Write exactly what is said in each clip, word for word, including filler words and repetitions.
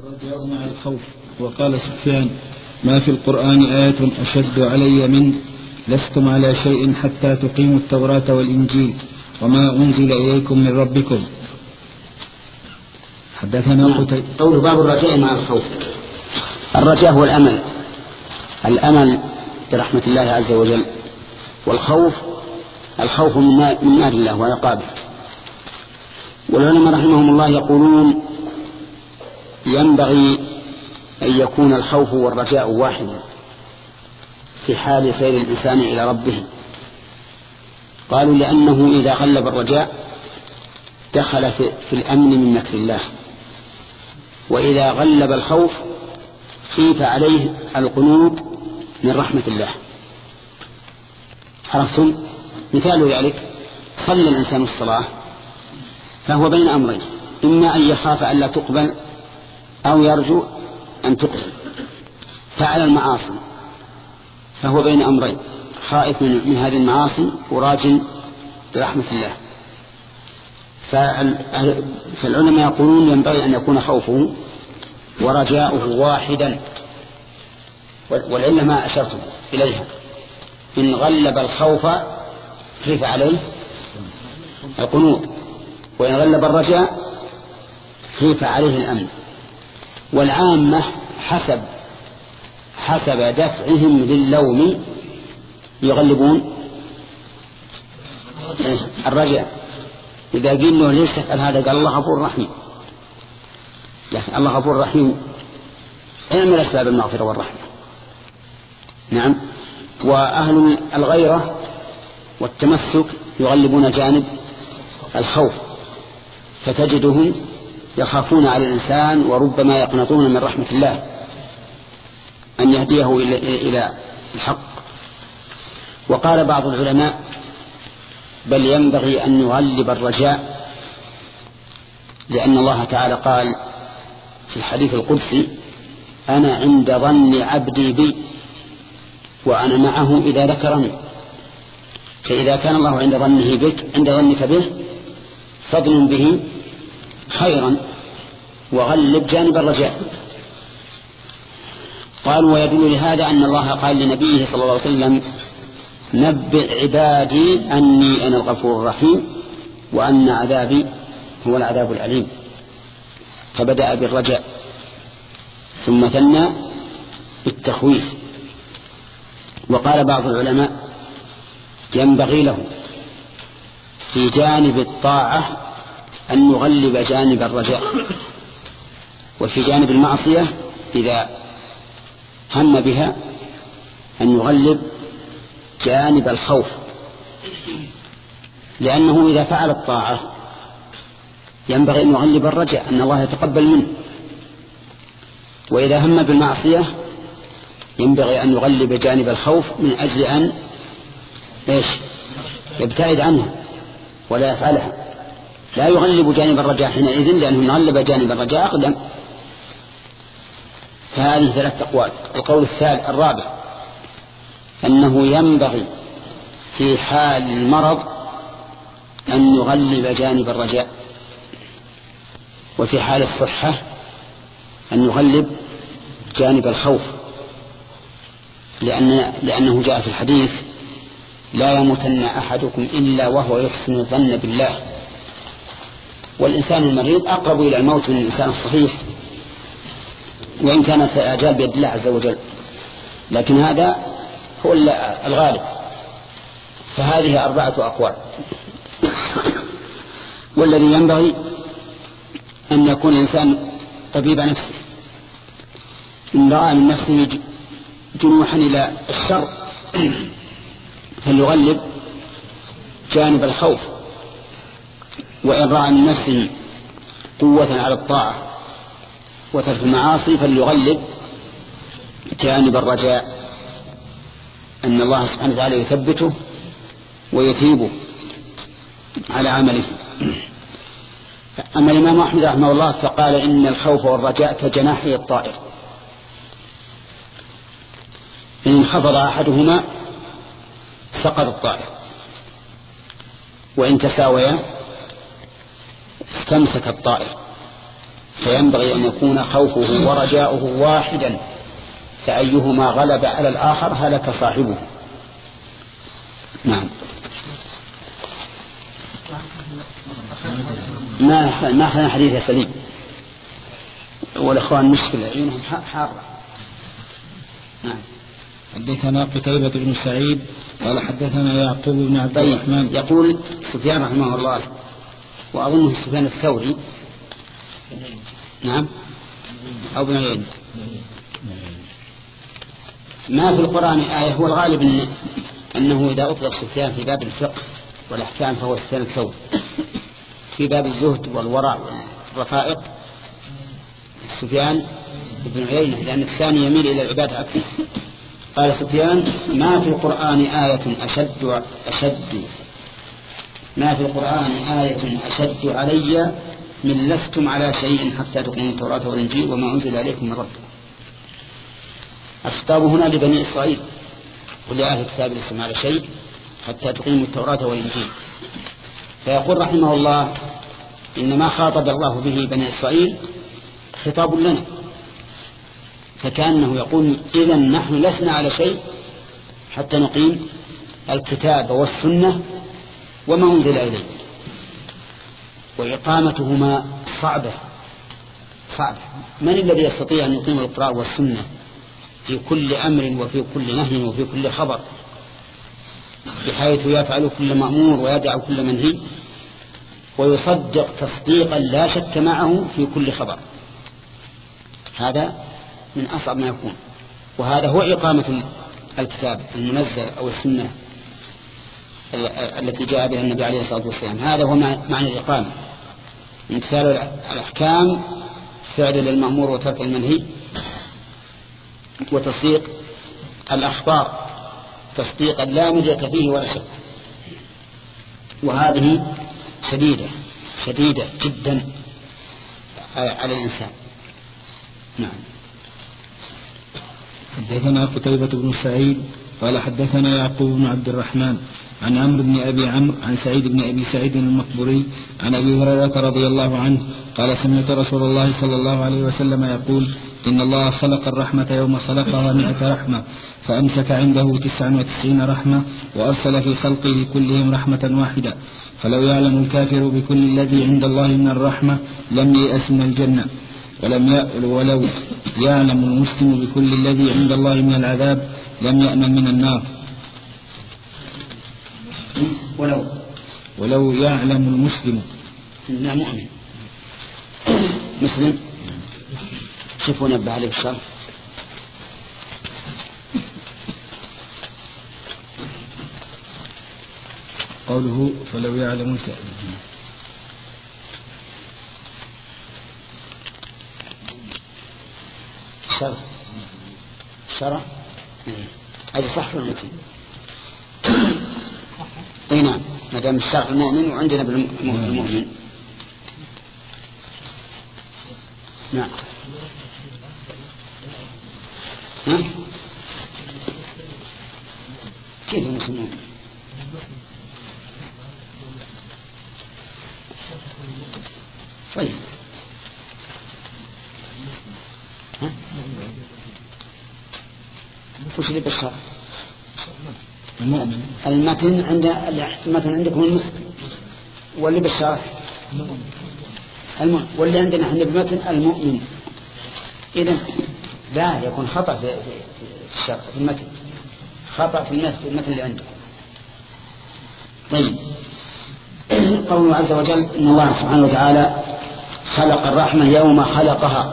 الرجاء مع الخوف. وقال سفيان: ما في القرآن آية أشد علي من لستم على شيء حتى تقيموا التوراة والإنجيل وما أنزل إليكم من ربكم. حدثنا قتيبة. قول باب الرجاء مع الخوف. الرجاء هو الأمل، الأمل برحمة الله عز وجل، والخوف الخوف من نار الله وعقابه. والعلماء رحمهم الله يقولون ينبغي أن يكون الخوف والرجاء واحدا في حال سير الإنسان إلى ربه. قالوا لأنه إذا غلب الرجاء دخل في الأمن من مكر الله، وإذا غلب الخوف خيف عليه القنوط من رحمة الله. عرفتم؟ مثال ذلك: صلى الإنسان الصلاة فهو بين أمرين، إما أن يخاف أن لا تقبل أو يرجو أن تقبل. فعل المعاصي فهو بين أمرين، خائف من هذه المعاصي وراج برحمة الله. فالعلماء يقولون ينبغي أن يكون خوفه ورجاؤه واحدا، والعلة ما أشرت إليها: إن غلب الخوف خيف عليه القنوط، وإن غلب الرجاء خيف عليه الأمن. والعامة حسب حسب دفعهم للوم يغلبون الرجاء. إذا قلنا ليش تفعل هذا؟ قال الله غفور رحيم. لكن الله غفور رحيم من أسباب المغفرة والرحمة. نعم. وأهل الغيرة والتمسك يغلبون جانب الخوف، فتجدهم يخافون على الإنسان وربما يقنطون من رحمة الله أن يهديه إلى الحق. وقال بعض العلماء: بل ينبغي أن يغلب الرجاء، لأن الله تعالى قال في الحديث القدسي: أنا عند ظن عبدي بي وأنا معه إذا ذكرني. فإذا كان الله عند ظنه بك عند ظنك به فاظن به خيرا وغلب جانب الرجاء. قالوا: ويدل لهذا أن الله قال لنبيه صلى الله عليه وسلم: نبئ عبادي أني أنا الغفور الرحيم وأن عذابي هو العذاب الأليم. فبدأ بالرجاء ثم ثنى بالتخويف. وقال بعض العلماء: ينبغي له في جانب الطاعة أن يغلب جانب الرجاء، وفي جانب المعصية إذا هم بها أن يغلب جانب الخوف، لأنه إذا فعل الطاعة ينبغي أن يغلب الرجاء أن الله يتقبل منه، وإذا هم بالمعصية ينبغي أن يغلب جانب الخوف من أجل أن إيش؟ يبتعد عنها ولا يفعلها. لا يغلب جانب الرجاء حينئذ، لأنه غلب جانب الرجاء أقدم. فهذه ثلاث أقوال. القول الثالث الرابع أنه ينبغي في حال المرض أن يغلب جانب الرجاء، وفي حال الصحة أن يغلب جانب الخوف، لأن لأنه جاء في الحديث: لا يموتن أحدكم إلا وهو يحسن الظن بالله. والإنسان المريض أقرب إلى الموت من الإنسان الصحيح، وإن كانت الآجال بيد الله عز وجل، لكن هذا هو الغالب. فهذه أربعة أقوال. والذي ينبغي أن يكون الإنسان طبيب نفسه، إن رأى من نفسه جنوحا إلى الشر فليغلب جانب الخوف، وإن رأى من نفسه قوة على الطاعة وترك المعاصي فليغلب جانب الرجاء أن الله سبحانه وتعالى يثبته ويثيبه على عمله. أما الإمام أحمد رحمه الله فقال: إن الخوف والرجاء كجناحي الطائر، إن انخفض أحدهما سقط الطائر، وإن تساويا استمسك الطائر. فينبغي أن يكون خوفه ورجاؤه واحدا، فأيهما غلب على الآخر هلك صاحبه. نعم. ما ما أخذنا حديث يا سليم، والإخوان مشكلة عيونهم حارة. نعم. حدثنا قتيبة بن سعيد قال حدثنا يعقوب بن عبد الرحمن. يقول سفيان رحمه الله، وأظنه سفيان الثوري، نعم، أو بن عيينة، ما في القرآن آية. هو الغالب إن أنه إذا أطلق سفيان في باب الفقه والأحكام فهو سفيان الثوري، في باب الزهد والورع والرفائق سفيان بن عيينة، لأن الثاني يميل إلى العباد أكثر. قال سفيان: ما في القرآن آية أشد أشد ما في القرآن آية أشد علي من لستم على شيء حتى تقيموا التوراة والإنجيل وما أنزل عليكم من ربكم. الخطاب هنا لبني إسرائيل ولأهل الكتاب لستم على شيء حتى تقيموا التوراة والإنجيل. فيقول رحمه الله: إنما خاطب الله به بني إسرائيل خطاب لنا، فكأنه يقول: إذن نحن لسنا على شيء حتى نقيم الكتاب والسنة وما أنزل إليه. وإقامتهما صعبة صعبة. من الذي يستطيع أن يقيم القرآن والسنة في كل أمر وفي كل نهي وفي كل خبر، بحيث يفعل كل مأمور ويدع كل منهي ويصدق تصديقا لا شك معه في كل خبر؟ هذا من أصعب ما يكون. وهذا هو إقامة الكتاب المنزل أو السنة التي جاء بها النبي عليه الصلاة والسلام. هذا هو معنى الإقامة. امتثال الأحكام، فعل للمأمور وترك المنهي، وتصديق الأخبار تصديقا لا مجة فيه ولا شك. وهذه شديدة شديدة جدا على الإنسان. نعم. حدثنا قتيبة بن سعيد قال حدثنا يعقوب بن عبد الرحمن عن عمرو بن أبي عمرو عن سعيد بن أبي سعيد المقبوري عن أبي هريرة رضي الله عنه قال: سمعت رسول الله صلى الله عليه وسلم يقول: إن الله خلق الرحمة يوم خلقها مئة رحمة، فأمسك عنده تسعا وتسعين رحمة، وأرسل في خلقه كلهم رحمة واحدة، فلو يعلم الكافر بكل الذي عند الله من الرحمة لم ييأس من الجنة، ولم ولو يعلم المسلم بكل الذي عند الله من العذاب لم يأمن من النار. ولو ولو يعلم المسلم لا مؤمن مسلم. شوفوا نبه عليه الشر. قوله فلو يعلم الكافر شر شر هذا صح ولا اي نعم، ما دام الشرع المؤمن وعندنا بالمؤمن. نعم. ها؟ كيف المسلمون؟ طيب ها؟ وش اللي بالشرع؟ المؤمن. المتن عند المتن عندكم المسلم، واللي بالشرع المؤمن، واللي عندنا احنا بالمتن المؤمن. إذن لا يكون خطأ في الشرع في المتن، خطأ في المتن اللي عندكم. طيب، قوله عز وجل: إن الله سبحانه وتعالى خلق الرحمة يوم خلقها.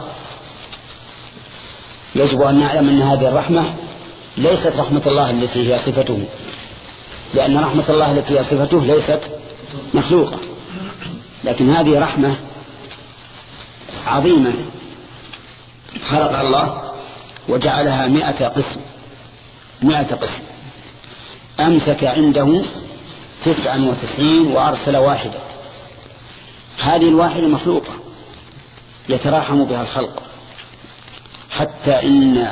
يجب أن نعلم أن هذه الرحمة ليست رحمة الله التي هي صفته، لأن رحمة الله التي هي صفته ليست مخلوقة، لكن هذه رحمة عظيمة خلق الله وجعلها مئة قسم مئة قسم. أمسك عنده تسعا وتسعين وأرسل واحدة. هذه الواحدة مخلوقة يتراحم بها الخلق، حتى إن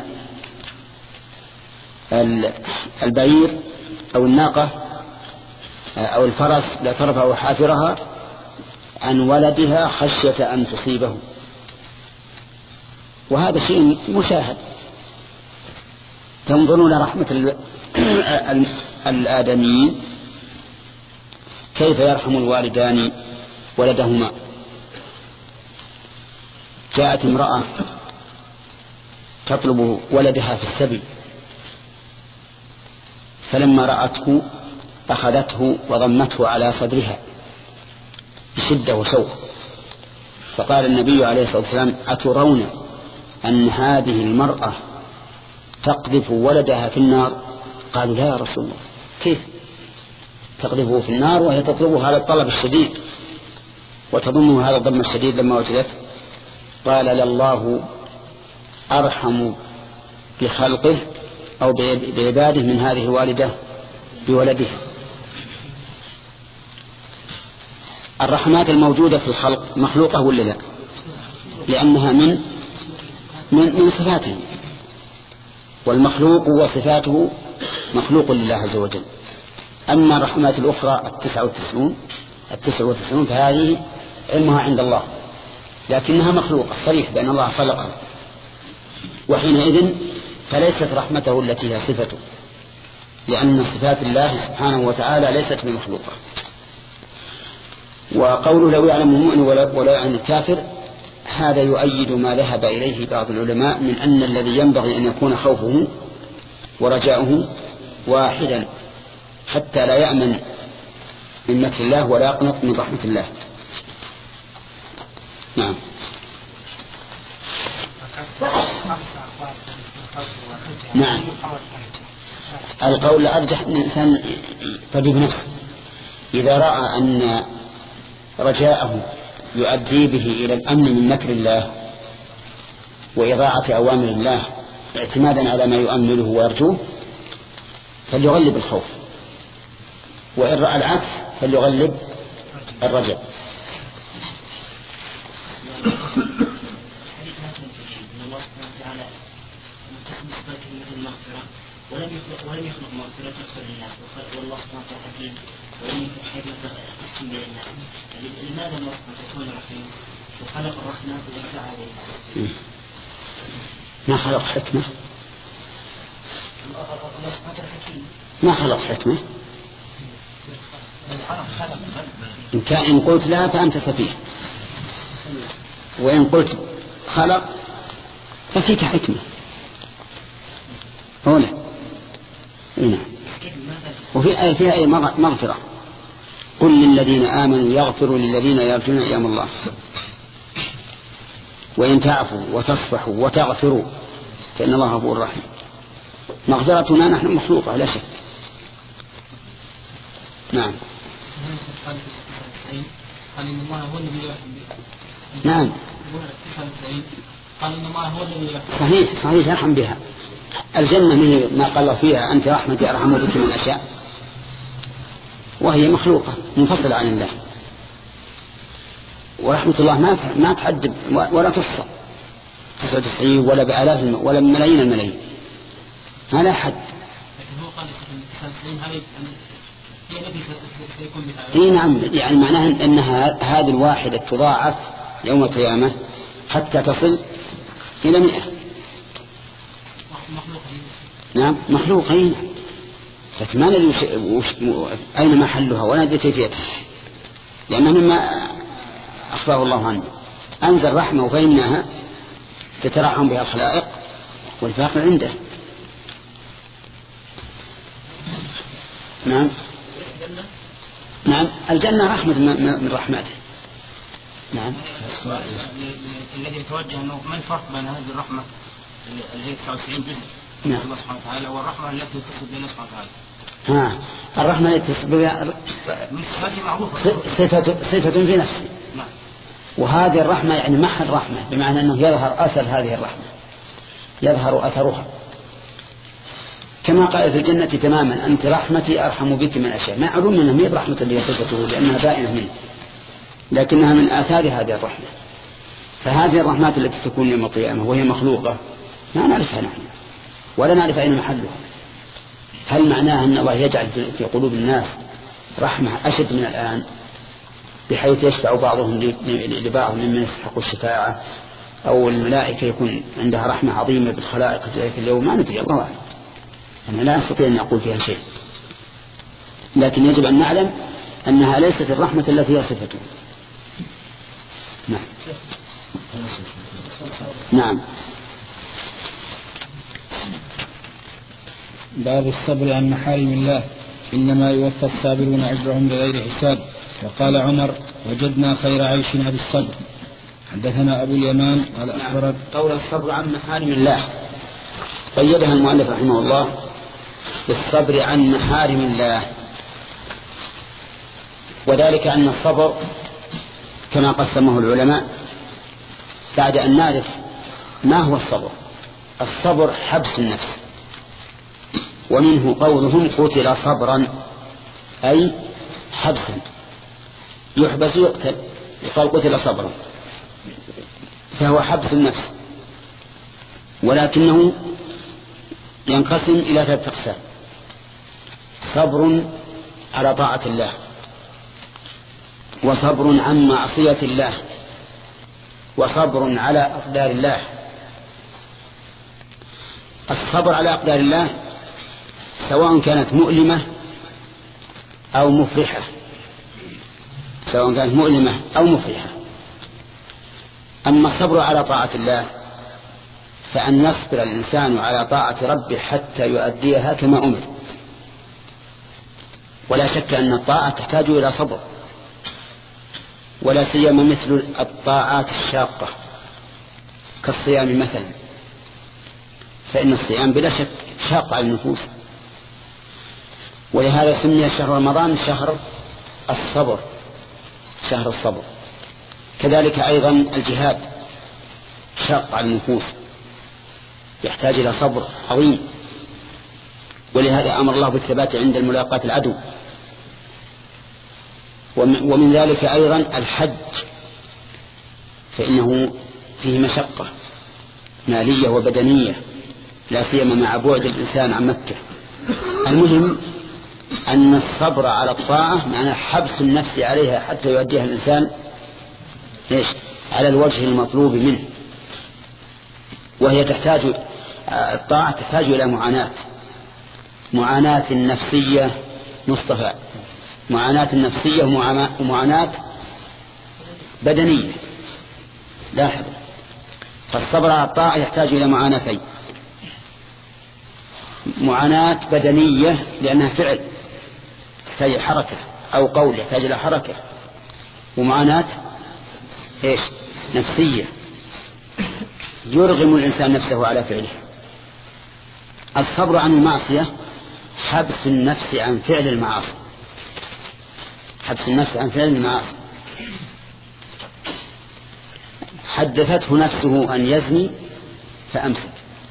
البعير أو الناقة أو الفرس لا ترفع حافرها عن ولدها خشية أن تصيبه، وهذا شيء مشاهد. تنظرون رحمة الآدميين كيف يرحم الوالدان ولدهما. جاءت امرأة تطلب ولدها في السبي، فلما رأته أخذته وضمته على صدرها بشدة وشوق، فقال النبي عليه الصلاة والسلام: أترون أن هذه المرأة تقذف ولدها في النار؟ قالوا: لا يا رسول الله، كيف تقذفه في النار وهي تطلبه هذا الطلب الشديد وتضمه هذا الضم الشديد لما وجدت؟ قال: لله أرحم بخلقه أو بعباده من هذه الوالدة بولدها. الرحمات الموجودة في الخلق مخلوقة ولا لا؟ لأنها من من, من صفاته، والمخلوق وصفاته مخلوق لله عز وجل. أما الرحمات الأخرى التسعة والتسعون التسعة والتسعون فهذه علمها عند الله، لكنها مخلوقة صريح بأن الله خلقها، وحينئذ فليست رحمته التي هي صفته، لأن صفات الله سبحانه وتعالى ليست بمخلوقة. وقوله لو يعلم المؤمن ولا يعلم الكافر، هذا يؤيد ما ذهب إليه بعض العلماء من أن الذي ينبغي أن يكون خوفه ورجاؤه واحدا، حتى لا يأمن من مكر الله ولا يقنط من رحمة الله. نعم. نعم. القول الأرجح أن الإنسان طبيب نفسه إذا رأى أن رجاءه يؤدي به إلى الأمن من مكر الله وإضاعة أوامر الله اعتمادا على ما يؤمله ويرجوه فليغلب الخوف، وإن رأى العكس فليغلب الرجاء. ولم يخلق ولم يخلق مغفرة تغفر للناس، والله سبحانه وتعالى حكيم ولم يخلق حكمة تحكم بين الناس. لماذا الله سبحانه وتعالى رحيم وخلق الرحمة ووسع عليه؟ ما خلق حكمة؟ الله سبحانه وتعالى حكيم. ما خلق حكمة؟ إن كان إن قلت لا فأنت سفيه، وإن قلت خلق ففيك حكمة. هنا هنا وفي آية فيها أي مغفرة: قل للذين آمنوا يغفروا للذين يرجون أيام الله وإن تعفوا وتصفحوا وتغفروا فإن الله غفور رحيم. مغفرتنا نحن مخلوقة لا شك. نعم. نعم. صحيح صحيح يرحم بها. الجنة من ما قال فيها أنت رحمتي أرحم بك من الأشياء، وهي مخلوقة منفصلة عن الله، ورحمة الله ما ما تعد ولا تحصى تسعة وتسعين ولا بآلاف ولا بملايين الملايين، ما لا حد. اي نعم، يعني معناها أنها هذه الواحدة تضاعف يوم القيامة حتى تصل إلى مئة. نعم مخلوقين، لكن ما ندري أين محلها ولا ندري كيفيتها، لأنها مما أخبره الله عنه. أنزل رحمة وفإنها تترحم بها الخلائق والفاقر عنده. نعم نعم الجنة رحمة من رحمته. نعم. الذي يتوجه أنه ما الفرق بين هذه الرحمة اللي هي تسعة وتسعين جزء نعم. الله سبحانه وتعالى والرحمة التي تصل بين الله سبحانه وتعالى؟ ها الرحمة التي تصل بها صفة صفة في نفسه. نعم. وهذه الرحمة يعني محل رحمة، بمعنى أنه يظهر أثر هذه الرحمة، يظهر أثرها، كما قال في الجنة تماما أنت رحمتي أرحم بك من أشياء. ما علوم أنها هي برحمة اللي صفته لأنها بائنة منه، لكنها من آثار هذه الرحمة. فهذه الرحمات التي تكون يوم القيامة وهي مخلوقة ما نعرفها نحن ولا نعرف أين محلها. هل معناها أن الله يجعل في قلوب الناس رحمة أشد من الآن بحيث يشفع بعضهم لبعض ممن يستحق الشفاعة أو الملائكة يكون عندها رحمة عظيمة بالخلائق في ذلك اليوم ما ندري، الله أعلم، أنا لا أستطيع أن أقول فيها شيء، لكن يجب أن نعلم أنها ليست الرحمة التي هي صفته. نعم. نعم. باب الصبر عن محارم الله، إنما يوفى الصابرون أجرهم بغير حساب. وقال عمر: وجدنا خير عيشنا بالصبر. حدثنا أبو اليمان قال أخبرت. قول الصبر عن محارم الله قيدها المؤلف رحمه الله بالصبر عن محارم الله، وذلك أن الصبر كما قسمه العلماء بعد أن نعرف ما هو الصبر. الصبر حبس النفس، ومنه قولهم قتل صبرا، أي حبسا، يحبس يقتل، يقال قتل صبرا، فهو حبس النفس، ولكنه ينقسم إلى ثلاثة أقسام: صبر على طاعة الله، وصبر عن معصية الله، وصبر على أقدار الله. الصبر على أقدار الله سواء كانت مؤلمة أو مفرحة، سواء كانت مؤلمة أو مفرحة. أما الصبر على طاعة الله فأن يصبر الإنسان على طاعة ربه حتى يؤديها كما أمر، ولا شك أن الطاعة تحتاج إلى صبر، ولا سيما مثل الطاعات الشاقة كالصيام مثلا، فإن الصيام بلا شك شاق على النفوس، ولهذا سمي شهر رمضان شهر الصبر، شهر الصبر. كذلك أيضا الجهاد شاق على النفوس، يحتاج إلى صبر عظيم، ولهذا أمر الله بالثبات عند الملاقاة العدو. ومن ذلك أيضا الحج، فإنه فيه مشقة مالية وبدنية، لا سيما مع بعد الإنسان عن مكة. المهم أن الصبر على الطاعة معناه حبس النفس عليها حتى يؤديها الإنسان إيش؟ على الوجه المطلوب منه، وهي تحتاج، الطاعة تحتاج إلى معاناة، معاناة نفسية مصطفى، معاناة نفسية ومعاناة بدنية. لاحظ، فالصبر على الطاعة يحتاج إلى معاناتين: معاناة بدنية لأنها فعل يحتاج حركة، أو قول يحتاج إلى حركة، ومعاناة إيش؟ نفسية يرغم الإنسان نفسه على فعله. الصبر عن المعصية حبس النفس عن فعل المعاصي، حبس النفس عن فعل المعاصي. حدثته نفسه أن يزني فأمسك،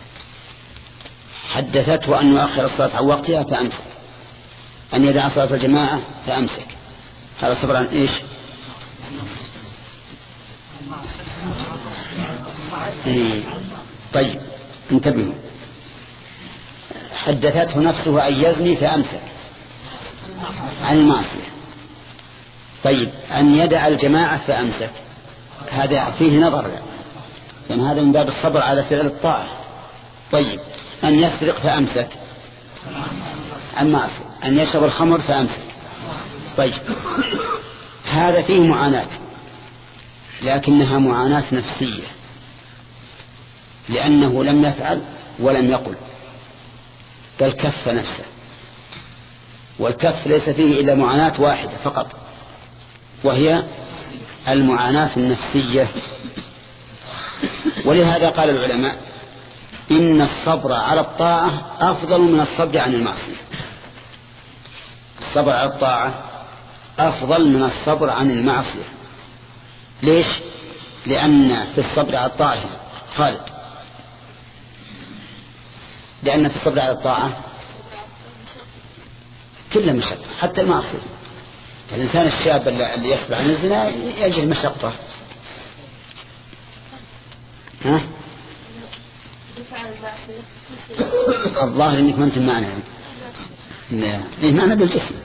حدثته أن يؤخر الصلاة عن وقتها فأمسك، أن يدع صلاة الجماعة فأمسك. هذا صبر عن إيش؟ إيه. طيب انتبهوا، حدثته نفسه أن يزني فأمسك عن المعصية. طيب أن يدع الجماعة فأمسك، هذا فيه نظر، لأن يعني هذا من باب الصبر على فعل الطاعة. طيب أن يسرق فأمسك عن معصية، أن يشرب الخمر فأمسك. طيب هذا فيه معاناة، لكنها معاناة نفسية، لأنه لم يفعل ولم يقل، بل كف نفسه، والكف ليس فيه إلا معاناة واحدة فقط، وهي المعاناة النفسية. ولهذا قال العلماء إن الصبر على الطاعة أفضل من الصبر عن المعصية. الصبر على الطاعة أفضل من الصبر عن المعصية. ليش؟ لأن في الصبر على الطاعة خالد، لأن في الصبر على الطاعة كل مشقة، حتى المعصية. الإنسان الشاب اللي يصبر عن الزنا يجد مشقة. ها؟ الظاهر إنك ما أنت معنا، لا إيه معنا بالجسم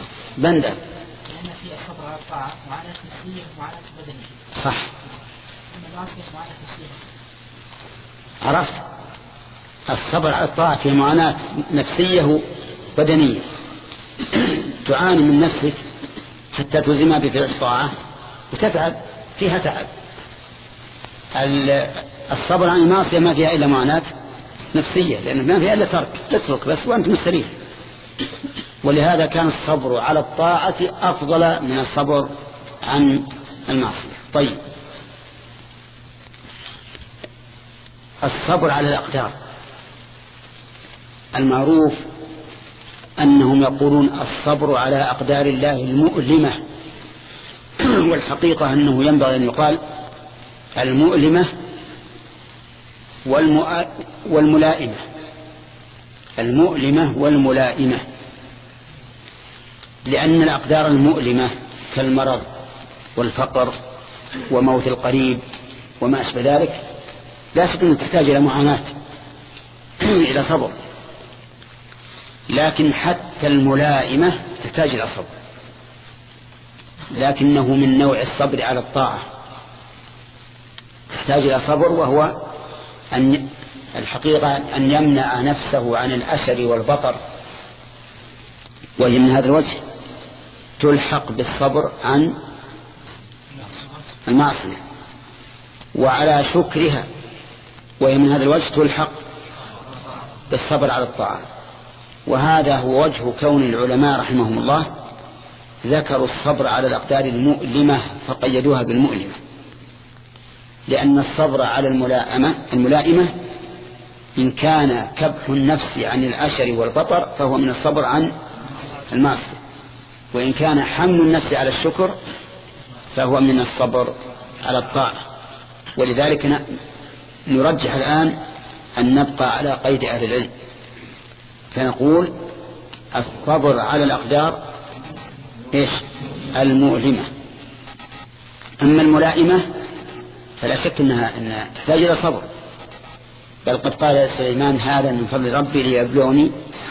بندر. لأن في الصبر على الطاعة معاناة نفسية ومعاناة بدنية. صح، عرفت؟ الصبر على الطاعة في معاناة نفسية بدنية، تعاني من نفسك حتى تلزمها بفعل الطاعة وتتعب فيها تعب. الصبر عن المعصية ما فيها إلا معاناة نفسية، لأن ما فيها إلا ترك، تترك بس وأنت مستريح. ولهذا كان الصبر على الطاعة أفضل من الصبر عن المعصية. طيب، الصبر على الأقدار، المعروف أنهم يقولون الصبر على أقدار الله المؤلمة، والحقيقة أنه ينبغي أن يقال المؤلمة والملائمة، المؤلمة والملائمة، لأن الأقدار المؤلمة كالمرض والفقر وموت القريب وما أشبه ذلك لا شك أن تحتاج إلى معاناة إلى صبر، لكن حتى الملائمة تحتاج إلى صبر، لكنه من نوع الصبر على الطاعة تحتاج إلى صبر، وهو أن الحقيقة أن يمنع نفسه عن الأشر والبطر، وهي من هذا الوجه تلحق بالصبر عن المعصية، وعلى شكرها، وهي من هذا الوجه تلحق بالصبر على الطاعة. وهذا هو وجه كون العلماء رحمهم الله ذكروا الصبر على الأقدار المؤلمة فقيدوها بالمؤلمة، لأن الصبر على الملائمة الملائمة إن كان كبح النفس عن الأشر والبطر فهو من الصبر عن المعصية، وإن كان حمل النفس على الشكر فهو من الصبر على الطاعة. ولذلك نرجح الآن أن نبقى على قيد أهل العلم، فنقول الصبر على الأقدار إيش؟ المؤلمة. أما الملائمة فلا شك أنها, أنها تحتاج إلى صبر، بل قد قال سليمان هذا من فضل ربي ليبلوني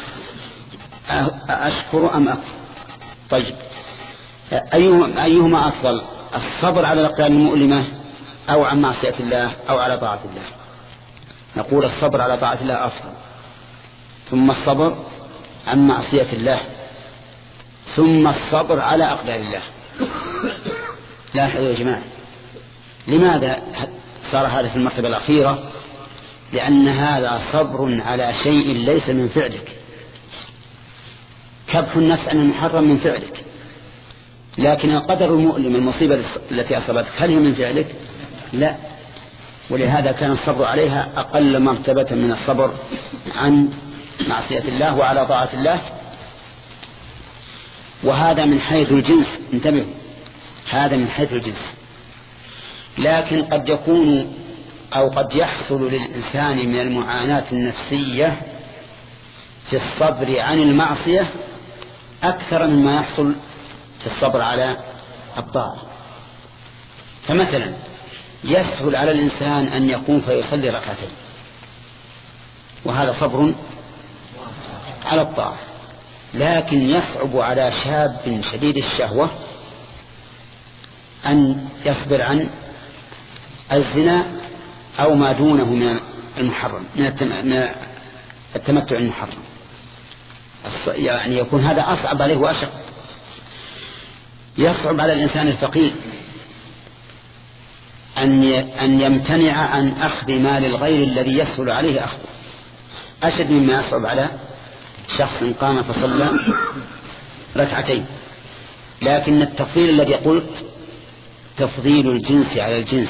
أشكر أم أكفر. طيب، أيهما, أيهما أفضل، الصبر على الأقدار المؤلمة أو عن معصية الله أو على طاعة الله؟ نقول الصبر على طاعة الله أفضل، ثم الصبر عن معصية الله، ثم الصبر على أقدار الله. لاحظوا يا جماعة، لماذا صار هذا في المرتبة الأخيرة؟ لأن هذا صبر على شيء ليس من فعلك. كبح النفس عن المحرم من فعلك، لكن القدر المؤلم المصيبة التي أصابتك هل هي من فعلك؟ لا. ولهذا كان الصبر عليها أقل مرتبة من الصبر عن معصية الله وعلى طاعة الله. وهذا من حيث الجنس، انتبهوا، هذا من حيث الجنس. لكن قد يكون أو قد يحصل للإنسان من المعاناة النفسية في الصبر عن المعصية أكثر مما يحصل في الصبر على الطاعة. فمثلا يسهل على الإنسان أن يقوم فيصلي ركعتين، وهذا صبر على الطاعة، لكن يصعب على شاب شديد الشهوة أن يصبر عن الزنا أو ما دونه من المحرم، من التمتع المحرم، يعني يكون هذا أصعب عليه وأشق. يصعب على الإنسان الفقير أن يمتنع عن أخذ مال الغير الذي يسهل عليه أخذه، أشد مما يصعب على شخص قام فصلى ركعتين. لكن التفضيل الذي قلت تفضيل الجنس على الجنس،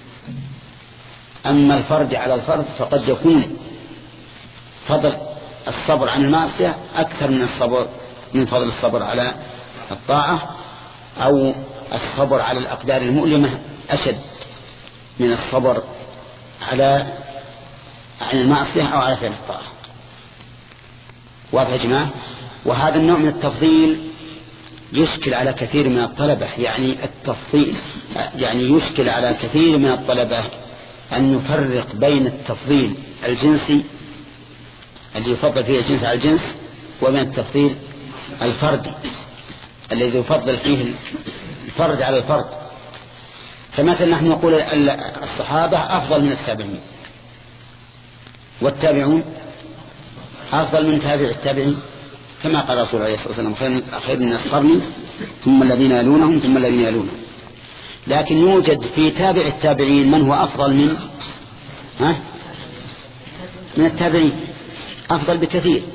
أما الفرد على الفرد فقد يكون فضل الصبر عن المعصية أكثر من الصبر من فضل الصبر على الطاعة، أو الصبر على الأقدار المؤلمة أشد من الصبر على عن المعصية أو على فعل الطاعة. واضح يا جماعة؟ وهذا النوع من التفضيل يشكل على كثير من الطلبة، يعني التفضيل يعني يشكل على كثير من الطلبة أن نفرق بين التفضيل الجنسي الذي يفضل فيه الجنس على الجنس، وبين التفضيل الفردي الذي يفضل فيه الفرد على الفرد. فمثلا نحن نقول الصحابة أفضل من التابعين، والتابعون أفضل من تابع التابعين، كما قال رسول الله صلى الله عليه وسلم خير الناس قرني ثم الذين يلونهم ثم الذين يلونهم. لكن يوجد في تابع التابعين من هو أفضل من ها من التابعين، أفضل بكثير،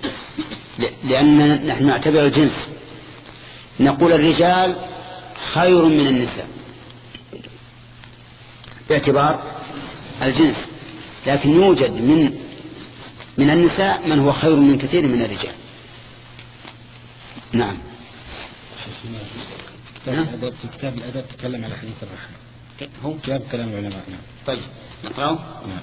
لأن نحن نعتبر الجنس، نقول الرجال خير من النساء باعتبار الجنس، لكن يوجد من من النساء من هو خير من كثير من الرجال. نعم. في كتاب الأدب تكلم على حديث الرحمة، هو جاب كلام العلماء. نعم. طيب نقرأه. نعم.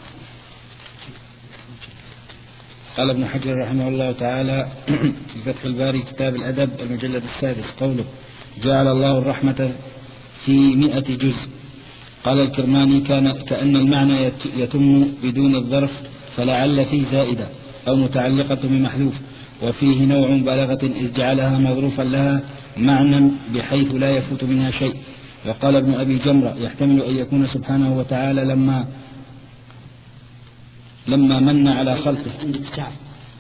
قال ابن حجر رحمه الله تعالى في فتح الباري كتاب الأدب المجلد السادس قوله جعل الله الرحمة في مئة جزء. قال الكرماني كان كأن المعنى يتم بدون الظرف، فلعل فيه زائدة أو متعلقة بمحذوف، وفيه نوع مبالغة إذ جعلها مظروفا لها معنى بحيث لا يفوت منها شيء. وقال ابن أبي جمرة يحتمل أن يكون سبحانه وتعالى لما لما من على خلقه. عندك تعب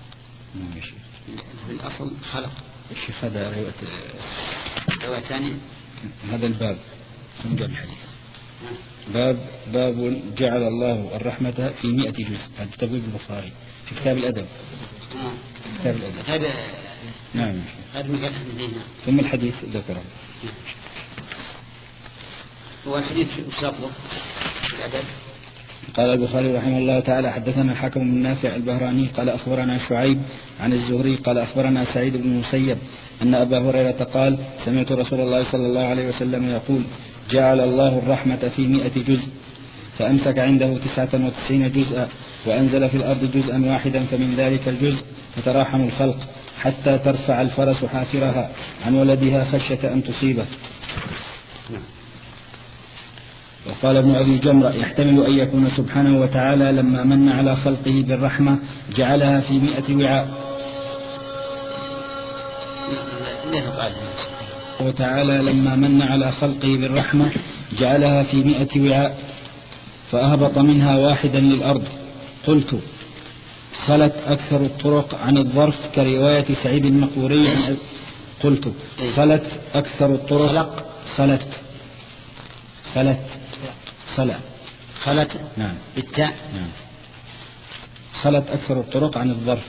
في الأصل خلق الشيخ هذا رواية ثانية. هذا الباب سنجا الحديث باب باب جعل الله الرحمة في مئة جزء. هذا تبويب البخاري في كتاب الأدب. آه. كتاب الأدب هذا نعم. هذا ثم الحديث ذكره. هو الحديث وش لفظه في الأدب؟ قال البخاري رحمه الله تعالى حدثنا الحكم بن نافع البهراني قال أخبرنا شعيب عن الزهري قال أخبرنا سعيد بن المسيب أن أبا هريرة قال سمعت رسول الله صلى الله عليه وسلم يقول جعل الله الرحمة في مئة جزء، فأمسك عنده تسعة وتسعين جزءا، وأنزل في الأرض جزءا واحدا، فمن ذلك الجزء تتراحم الخلق حتى ترفع الفرس حافرها عن ولدها خشية أن تصيبه. وقال ابن أبي جمرة يحتمل أن يكون سبحانه وتعالى لما من على خلقه بالرحمة جعلها في مئة وعاء، وتعالى لما من على خلقه بالرحمة جعلها في مئة وعاء فأهبط منها واحدا للأرض. قلت خلت أكثر الطرق عن الظرف كرواية سعيد المقبوري. قلت خلت أكثر الطرق خلت خلت خلت خلت نعم بالتاء نعم خلت أكثر الطرق عن الظرف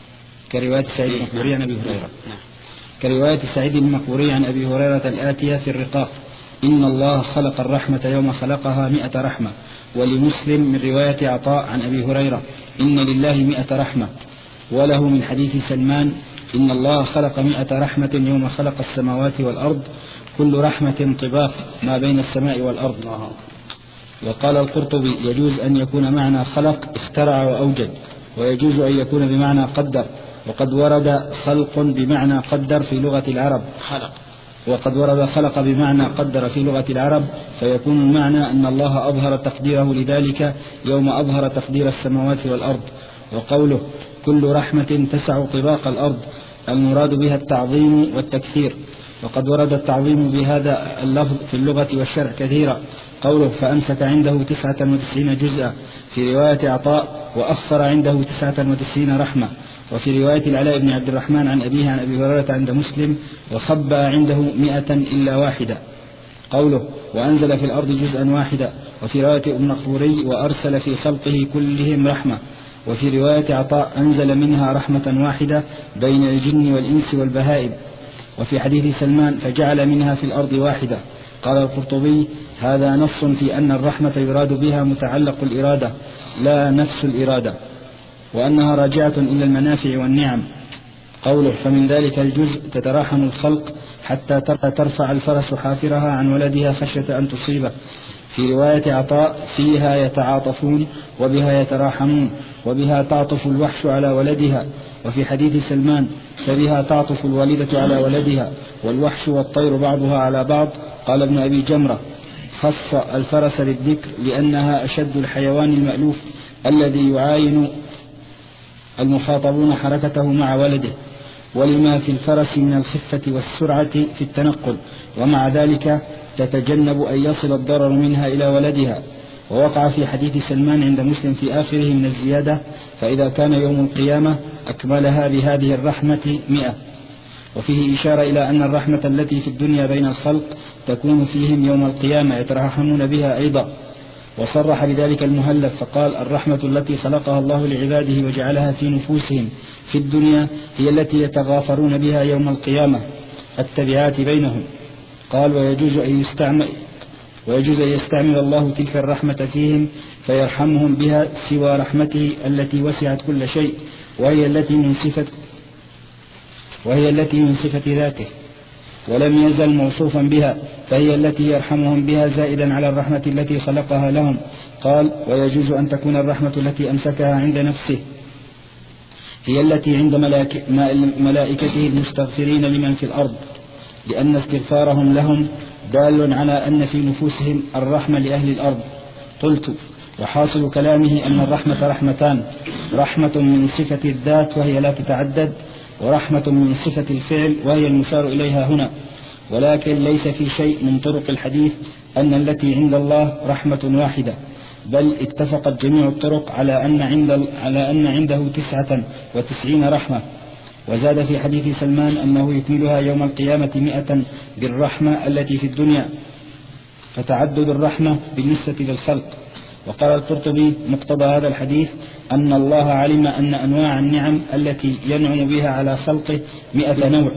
كرواية سعيد المقبوري عن أبي هريرة. نعم. كرواية سعيد المقبوري عن أبي هريرة الآتية في الرقاق إن الله خلق الرحمة يوم خلقها مئة رحمة. ولمسلم من رواية عطاء عن أبي هريرة إن لله مئة رحمة. وله من حديث سلمان إن الله خلق مئة رحمة يوم خلق السماوات والأرض كل رحمة طباق ما بين السماء والأرض. وقال القرطبي يجوز أن يكون معنى خلق اخترع وأوجد، ويجوز أن يكون بمعنى قدر، وقد ورد خلق بمعنى قدر في لغة العرب خلق وقد ورد خلق بمعنى قدر في لغة العرب، فيكون المعنى أن الله أظهر تقديره لذلك يوم أظهر تقدير السماوات والأرض. وقوله كل رحمة تسع طباق الأرض المراد بها التعظيم والتكثير، وقد ورد التعظيم بهذا اللفظ في اللغة والشرع كثيرا. قوله فأمسك عنده تسعة وتسعين جزءا في رواية عطاء وأخر عنده تسعة وتسعين رحمة. وفي رواية العلاء بن عبد الرحمن عن أبيه عن أبي هريرة عند مسلم وخبأ عنده مئة إلا واحدة. قوله وأنزل في الأرض جزءا واحدا. وفي رواية ابن خوري وأرسل في خلقه كلهم رحمة. وفي رواية عطاء أنزل منها رحمة واحدة بين الجن والإنس والبهائم. وفي حديث سلمان فجعل منها في الأرض واحدة. قال القرطبي هذا نص في أن الرحمة يراد بها متعلق الإرادة لا نفس الإرادة، وأنها راجعة إلى المنافع والنعم. قوله فمن ذلك الجزء تتراحم الخلق حتى ترفع الفرس حافرها عن ولدها خشية أن تصيبه. في رواية عطاء فيها يتعاطفون وبها يتراحمون وبها تعطف الوحش على ولدها. وفي حديث سلمان فبها تعطف الوالدة على ولدها والوحش والطير بعضها على بعض. قال ابن أبي جمرة خص الفرس بالذكر لأنها أشد الحيوان المألوف الذي يعاين المخاطبون حركته مع ولده. ولما في الفرس من الخفة والسرعة في التنقل، ومع ذلك تتجنب أن يصل الضرر منها إلى ولدها. ووقع في حديث سلمان عند مسلم في آخره من الزيادة: فإذا كان يوم القيامة أكملها بهذه الرحمة مئة. وفيه إشارة إلى أن الرحمة التي في الدنيا بين الخلق تكون فيهم يوم القيامة يترحمون بها أيضا. وصرح بذلك المهلب فقال: الرحمة التي خلقها الله لعباده وجعلها في نفوسهم في الدنيا هي التي يتغافرون بها يوم القيامة التبعات بينهم. قال: ويجوز أن يستعمل ويجوز أن يستعمل الله تلك الرحمة فيهم فيرحمهم بها سوى رحمته التي وسعت كل شيء، وهي التي من صفة وهي التي من صفة ذاته ولم يزل موصوفا بها، فهي التي يرحمهم بها زائدا على الرحمة التي خلقها لهم. قال: ويجوز أن تكون الرحمة التي أمسكها عند نفسه هي التي عند ملائكته المستغفرين لمن في الأرض، لأن استغفارهم لهم دال على أن في نفوسهم الرحمة لأهل الأرض. قلت: وحاصل كلامه أن الرحمة رحمتان: رحمة من صفة الذات وهي لا تتعدد، ورحمة من صفة الفعل وهي المشار إليها هنا. ولكن ليس في شيء من طرق الحديث أن التي عند الله رحمة واحدة، بل اتفقت جميع الطرق على أن, عند على أن عنده تسعة وتسعين رحمة. وزاد في حديث سلمان أنه يكملها يوم القيامة مئة بالرحمة التي في الدنيا، فتعدد الرحمة بالنسبة للخلق. وقال القرطبي: مقتضى هذا الحديث أن الله علم أن أنواع النعم التي ينعم بها على خلقه مئة نوع.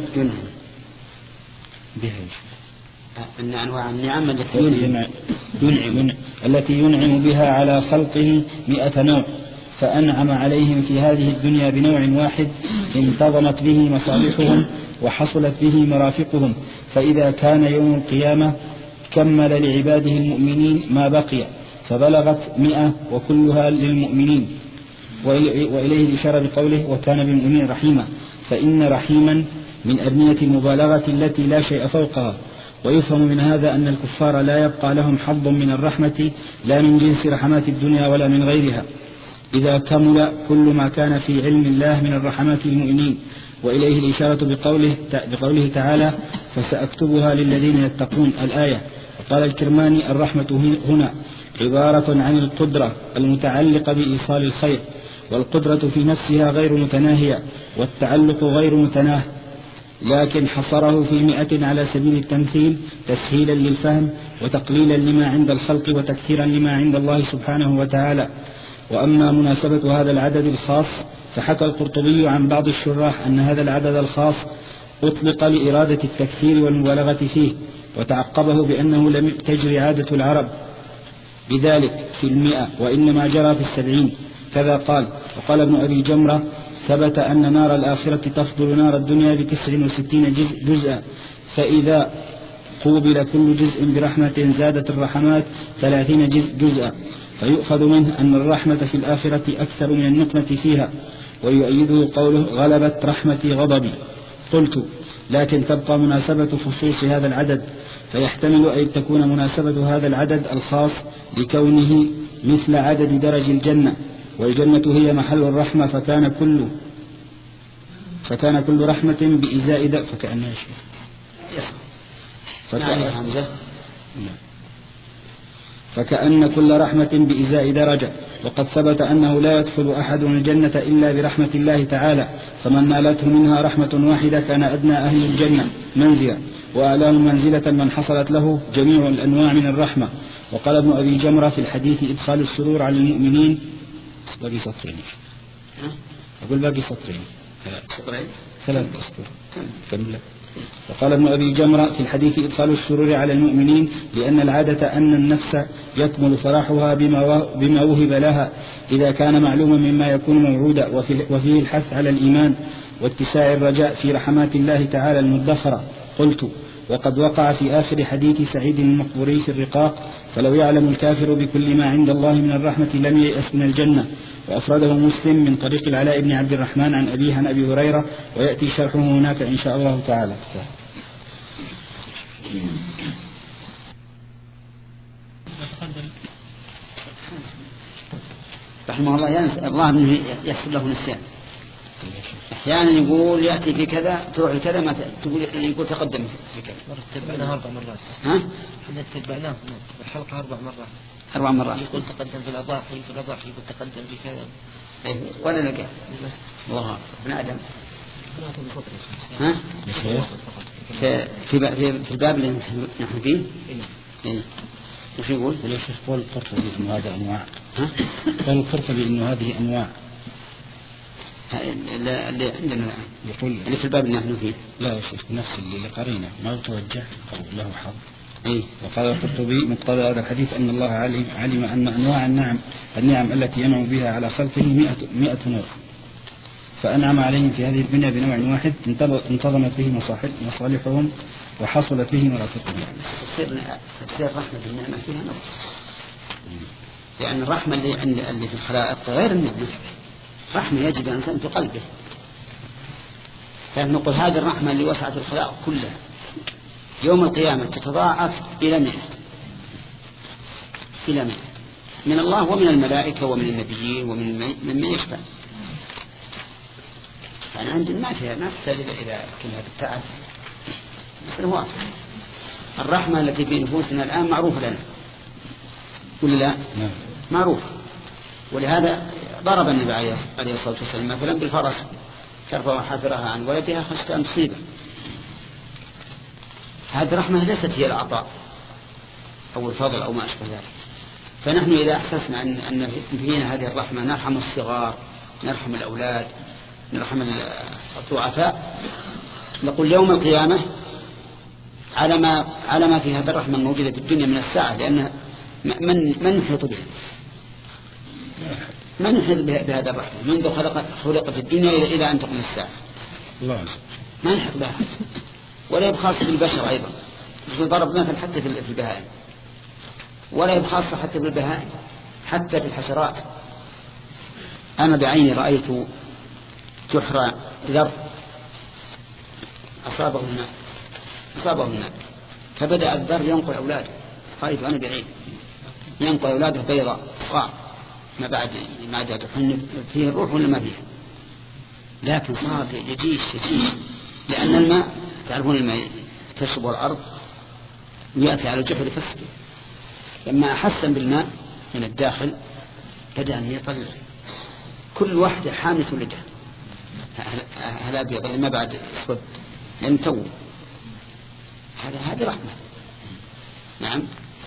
أن أنواع النعم التي ينعم, ينعم التي ينعم بها على خلقه مئة نوع، فأنعم عليهم في هذه الدنيا بنوع واحد انتظمت به مصالحهم وحصلت به مرافقهم، فإذا كان يوم القيامة كمل لعباده المؤمنين ما بقي، فبلغت مئة وكلها للمؤمنين. وإليه الإشارة بقوله: وكان بالمؤمنين رحيما، فإن رحيما من أبنية المبالغة التي لا شيء فوقها. ويفهم من هذا أن الكفار لا يبقى لهم حظ من الرحمة لا من جنس رحمات الدنيا ولا من غيرها، إذا كمل كل ما كان في علم الله من الرحمات المؤمنين. وإليه الإشارة بقوله, بقوله تعالى: فسأكتبها للذين يتقون الآية. وقال الكرماني: الرحمة هنا عبارة عن القدرة المتعلقة بإيصال الخير، والقدرة في نفسها غير متناهية، والتعلق غير متناه، لكن حصره في مئة على سبيل التمثيل تسهيلا للفهم وتقليلا لما عند الخلق وتكثيرا لما عند الله سبحانه وتعالى. وأما مناسبة هذا العدد الخاص فحكى القرطبي عن بعض الشراح أن هذا العدد الخاص أطلق لإرادة التكثير والمبالغة فيه، وتعقبه بأنه لم تجري عادة العرب بذلك في المئة، وإنما جرى في السبعين. كذا قال. وقال ابن أبي جمرة: ثبت أن نار الآخرة تفضل نار الدنيا بتسع وستين جزءا، فإذا قوبل كل جزء برحمة زادت الرحمات ثلاثين جزءا، فيؤخذ منه أن الرحمة في الآخرة أكثر من النقمة فيها. ويؤيده قوله: غلبت رحمتي غضبي. قلت: لكن تبقى مناسبة خصوص هذا العدد، فيحتمل أن تكون مناسبة هذا العدد الخاص لكونه مثل عدد درج الجنة، والجنة هي محل الرحمة، فكان كل فكان كل رحمة بإزاء د فكأن فكأن, فكأن كل رحمة بإزاء درجة. وقد ثبت أنه لا يدخل أحد الجنة إلا برحمة الله تعالى، فمن نالته منها رحمة واحدة كان أدنى أهل الجنة منزلة، وأعلاهم منزلة من حصلت له جميع الأنواع من الرحمة. وقال ابن أبي جمرة في الحديث: إدخال السرور على المؤمنين. باقي سطرين، أقول باقي سطرين سطرين ثلاث أسطر كمل. وقال ابن أبي جمرة في الحديث: إدخال السرور على المؤمنين، لأن العادة أن النفس يكمل فرحها بما وهب لها إذا كان معلوما مما يكون موعودا، وفيه الحث على الإيمان واتساع الرجاء في رحمات الله تعالى المدخرة. قلت: وقد وقع في آخر حديث سعيد المقبوري في الرقاق: فلو يعلم الكافر بكل ما عند الله من الرحمة لم ييأس من الجنة. وأفرده مسلم من طريق العلاء بن عبد الرحمن عن أبيه عن أبي هريرة، ويأتي شرحه هناك إن شاء الله تعالى. رحمه الله ينسى الله منه يحصل له نسيان. أحيانا يقول يأتي في كذا تروح لكذا ما تقول يقول تقدم في كذا. تبعناه أربع مرات. ها؟ احنا تبعناه في الحلقة أربع مرات. أربع مرات. يقول تقدم في الأضاحي في الأضاحي يقول تقدم في كذا. إيه ولا لقى. الله ابن آدم. ها؟ في في في الباب اللي نحن فيه. إيه. وش يقول؟ وليش قول القرطبي إنه هذا أنواع. ها؟ قول القرطبي إنه هذه أنواع. اللي عندنا يقول اللي في الباب اللي نحن فيه. لا يا شيخ نفس اللي قرينه ما يتوجه أو له حظ. إيه. وقال القرطبي مقتضى هذا الحديث أن الله علم, علم أن أنواع النعم النعم التي ينعم بها على خلقه مئة, مئة نوع فأنعم عليهم في هذه الدنيا بنوع واحد انتظمت به مصالحهم وحصلت به مرافقهم. تفسير رحمة النعمة فيها نوع يعني الرحمة اللي عند اللي في الخلائق غير النعمة. رحمة يجد الإنسان في قلبه. فنقول نقول هذه الرحمة اللي وسعت الخلائق كلها يوم القيامة تتضاعف إلى مئة إلى مئة من الله ومن الملائكة ومن النبيين ومن من يشفع. فأنا عندي ما فيها ما تستدل إذا كنا بالتعب مثل هو الرحمة التي في نفوسنا الآن معروفة لنا ولا لا؟ معروف. ولهذا ضرب النبي عليه الصلاة والسلام مثلا بالفرس ترفع حافرها عن ولدها خشية أن تصيبه. هذه رحمة ليست هي العطاء أو الفضل أو ما أشبه ذلك. فنحن إذا أحسسنا أن أن فينا هذه الرحمة نرحم الصغار نرحم الأولاد نرحم الضعفاء نقول يوم القيامة على ما على ما في هذه الرحمة الموجودة في الدنيا من الساعة لأن من من يحيط بها من يحيط بهذا الرحمة منذ خلقت خلقت الدنيا إلى إلى أن تقوم الساعة الله ما يحيط بها ولا يبخاص بالبشر أيضا. ضرب مثل حتى في البهائم ولا يبخاص حتى بالبهائم حتى في الحشرات. أنا بعيني رأيت جحر ذر أصابه الماء أصابه الماء فبدأ الذر ينقل أولاده. رأيت أنا بعيني ينقل أولاده بيضاء صغار ما بعد ما عاد تحن فيه الروح ولا ما فيه لكن صار يجيش يجيش لأن الماء تعرفون الماء تشرب الأرض ويأتي على الجحر يفسده. لما أحسن بالماء من الداخل بدأ أن يطلع كل واحدة حاملة ولدها هل أبيض ما بعد أسود لم تو هذا هذه رحمة. نعم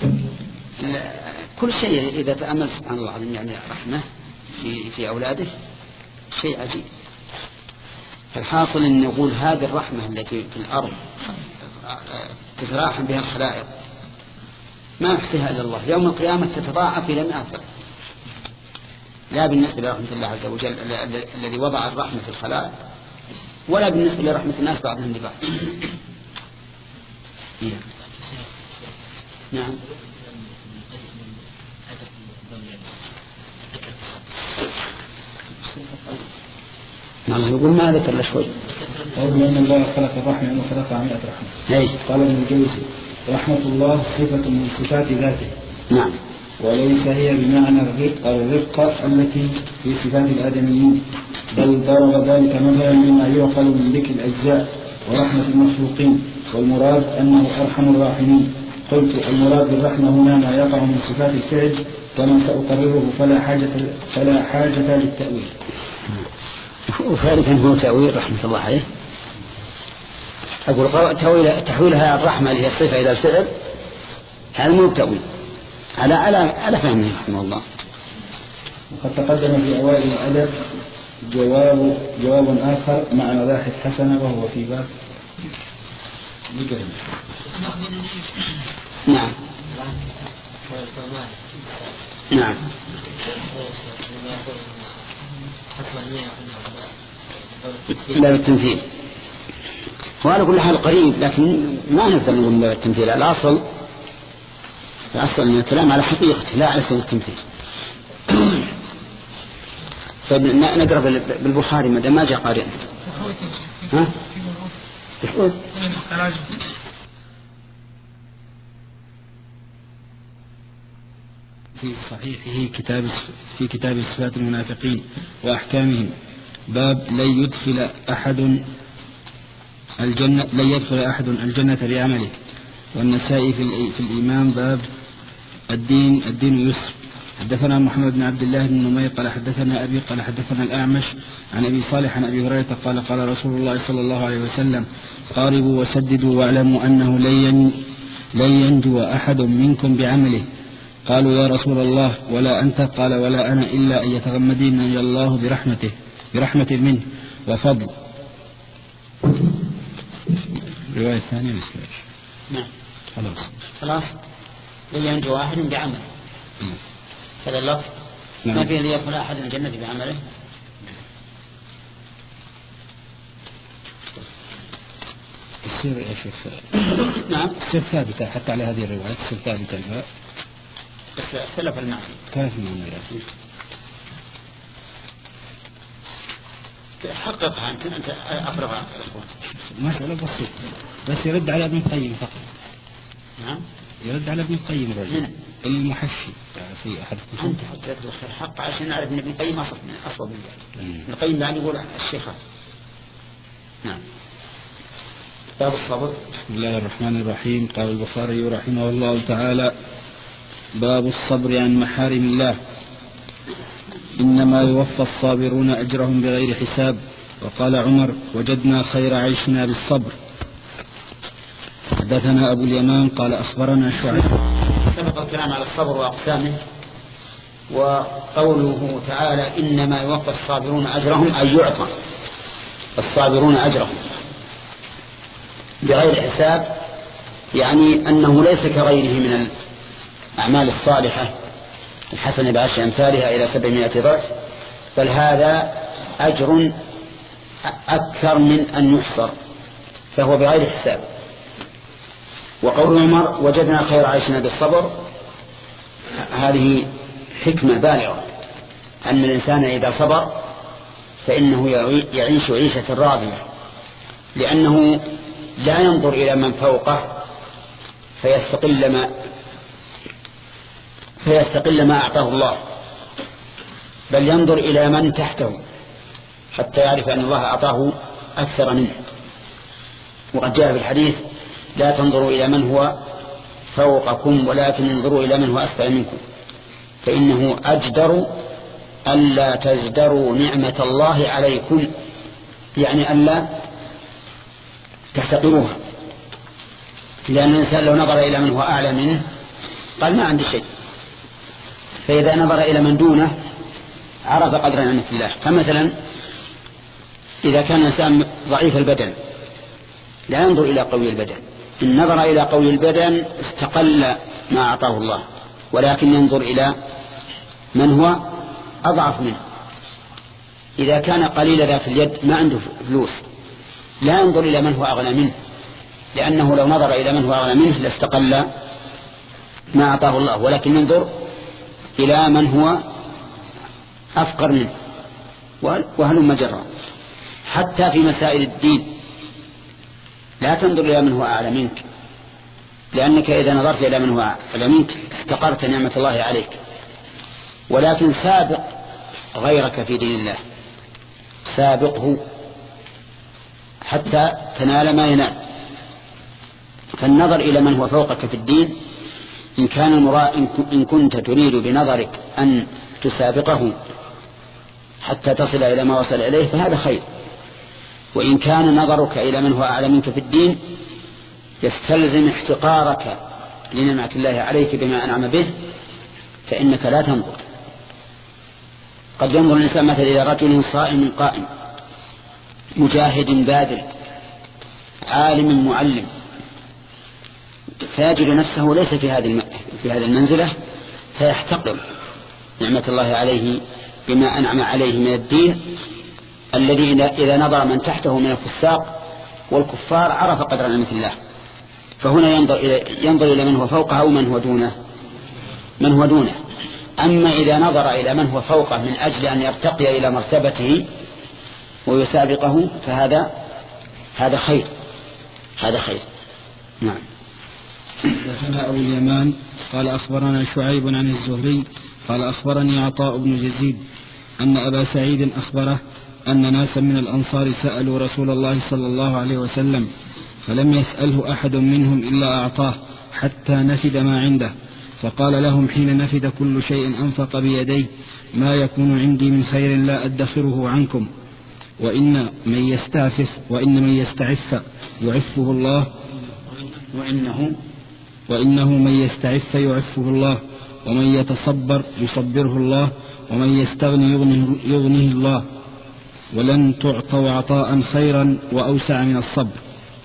كل شيء إذا تأمل سبحان الله العظيم يعني رحمة في في أولاده شيء عجيب. فالحاصل أن نقول هذه الرحمة التي في الأرض تتراحم بها الخلائق ما يحصيها إلا الله يوم القيامة تتضاعف إلى مئة ضعف. لا بالنسبة لرحمة الله عز وجل الذي وضع الرحمة في الخلائق ولا بالنسبة لرحمة الناس بعضهم لبعض. نعم نعم يقول ما ذكر له شوي قول أن الله خلق الرحمة وخلق مئة رحمة. أي قال ابن الجوزي رحمة الله صفة من صفات ذاته. نعم وليس هي بمعنى الرفق الرفقة التي في صفات الآدميين بل ضرب ذلك مثلا مما يعقل من ذكر الأجزاء ورحمة المخلوقين والمراد أنه أرحم الراحمين. قلت المراد بالرحمة هنا ما يقع من صفات الفعل كما سأقرره فلا حاجة فلا حاجة للتأويل. وذلك هو تأويل رحمة الله عليه. أقول تأويل تحويلها الرحمة اللي هي الصفة إلى الفعل هذا مو تأويل على على على فهمه رحمه الله. وقد تقدم في أوائل الأدب جواب جواب آخر مع مباحث حسنة وهو في باب نعم نعم لا بالتمثيل. وعلى كل حال قريب لكن ما نقدر نقول لا بالتمثيل. الأصل الأصل أن الكلام على حقيقته لا على سبيل التمثيل. فنقرأ بالبخاري ما دام ما جاء قارئ. ها؟ في صحيحه كتاب في كتاب صفات المنافقين وأحكامهم باب لن يدخل أحد الجنة لن يدخل أحد الجنة بعمله. والنسائي في, في الإمام باب الدين الدين يسر. حدثنا محمد بن عبد الله بن نمير قال حدثنا أبي قال حدثنا الأعمش عن أبي صالح عن أبي هريرة قال قال رسول الله صلى الله عليه وسلم قاربوا وسددوا واعلموا أنه لن ينجو أحد منكم بعمله. قالوا يا رسول الله ولا أنت؟ قال ولا أنا إلا أن يتغمدني الله برحمته برحمة منه وفضل. رواية ثانية للسلاش. نعم خلاص خلاص لن ينجو أحد بعمله. هذا اللفظ نعم. ما فيه ليدخل أحد الجنة بعمله. تصير يا شيخ نعم تصير ثابتة حتى على هذه الرواية تصير ثابتة الباء بس اختلف المعنى. اختلف المعنى يا أخي. حققها أنت أنت أفرغها. مسألة بسيطة بس يرد على ابن القيم فقط. نعم يرد على ابن القيم الرجل المحشي في أحد الكتب. أنت حتى تدخل الحق عشان نعرف أن ابن القيم أصل من أصل من ذلك. ابن القيم يعني يقول الشيخ. نعم. باب الصبر. بسم الله الرحمن الرحيم. قال البخاري رحمه الله تعالى باب الصبر عن محارم الله. إنما يوفى الصابرون أجرهم بغير حساب. وقال عمر وجدنا خير عيشنا بالصبر. حدثنا أبو اليمان قال أخبرنا شعيب. سبق الكلام على الصبر وأقسامه وقوله تعالى إنما يوفى الصابرون أجرهم أي يعطى الصابرون أجرهم بغير حساب، يعني أنه ليس كغيره من الأعمال الصالحة الحسنة بعشر أمثالها إلى سبعمائة ضعف، بل هذا أجر أكثر من أن يحصر فهو بغير حساب. وقول عمر وجدنا خير عيشنا بالصبر هذه حكمة بالغة، أن الإنسان إذا صبر فإنه يعيش عيشة راضية، لأنه لا ينظر إلى من فوقه فيستقل ما فيستقل ما أعطاه الله، بل ينظر إلى من تحته حتى يعرف أن الله أعطاه أكثر منه. وقد جاء في الحديث لا تنظروا إلى من هو فوقكم ولكن انظروا إلى من هو أسفل منكم، فإنه أجدر ألا تزدروا نعمة الله عليكم، يعني ألا تحتقروها، لأن الإنسان لو نظر إلى من هو أعلى منه قال ما عندي شيء، فإذا نظر إلى من دونه عرف قدر نعمة الله. فمثلا إذا كان الإنسان ضعيف البدن لا ينظر إلى قوي البدن، إن نظر إلى قوي البدن استقل ما أعطاه الله، ولكن ينظر إلى من هو أضعف منه. إذا كان قليل ذات اليد ما عنده فلوس لا ينظر إلى من هو أغنى منه، لأنه لو نظر إلى من هو أغنى منه لاستقل ما أعطاه الله، ولكن ينظر إلى من هو أفقر منه. وهلم جرا حتى في مسائل الدين لا تنظر إلى من هو أعلى منك، لأنك إذا نظرت إلى من هو أعلى منك احتقرت نعمة الله عليك، ولكن سابق غيرك في دين الله، سابقه حتى تنال ما ينال. فالنظر إلى من هو فوقك في الدين إن كان المرا... إن كنت تريد بنظرك أن تسابقه حتى تصل إلى ما وصل إليه فهذا خير، وإن كان نظرك إلى من هو أعلى منك في الدين يستلزم احتقارك لنعمة الله عليك بما أنعم به فإنك لا تنظر. قد ينظر الإنسان مثلا إلى رجل صائم قائم مجاهد باذل عالم معلم فيجد نفسه ليس في هذه في هذه المنزلة فيحتقر نعمة الله عليه بما أنعم عليه من الدين الذي إذا نظر من تحته من الفساق والكفار عرف قدر نعمة الله. فهنا ينظر إلى ينظر إلى من هو فوقه أو من هو دونه من هو دونه. أما إذا نظر إلى من هو فوقه من أجل أن يرتقي إلى مرتبته ويسابقه فهذا هذا خير هذا خير. نعم. حدثنا أبو اليمان قال أخبرنا شعيب عن الزهري قال أخبرني عطاء بن يزيد أن أبا سعيد أخبره أن ناسا من الأنصار سألوا رسول الله صلى الله عليه وسلم فلم يسأله أحد منهم إلا أعطاه حتى نفد ما عنده، فقال لهم حين نفد كل شيء أنفق بيديه ما يكون عندي من خير لا أدخره عنكم، وإن من يستعفف وإن من يستعف يعفه الله وإنه وإنه من يستعف يعفه الله، ومن يتصبر يصبره الله، ومن يستغني يغنه, يغنه الله، ولن تعطوا عطاء خيرا وأوسع من الصبر.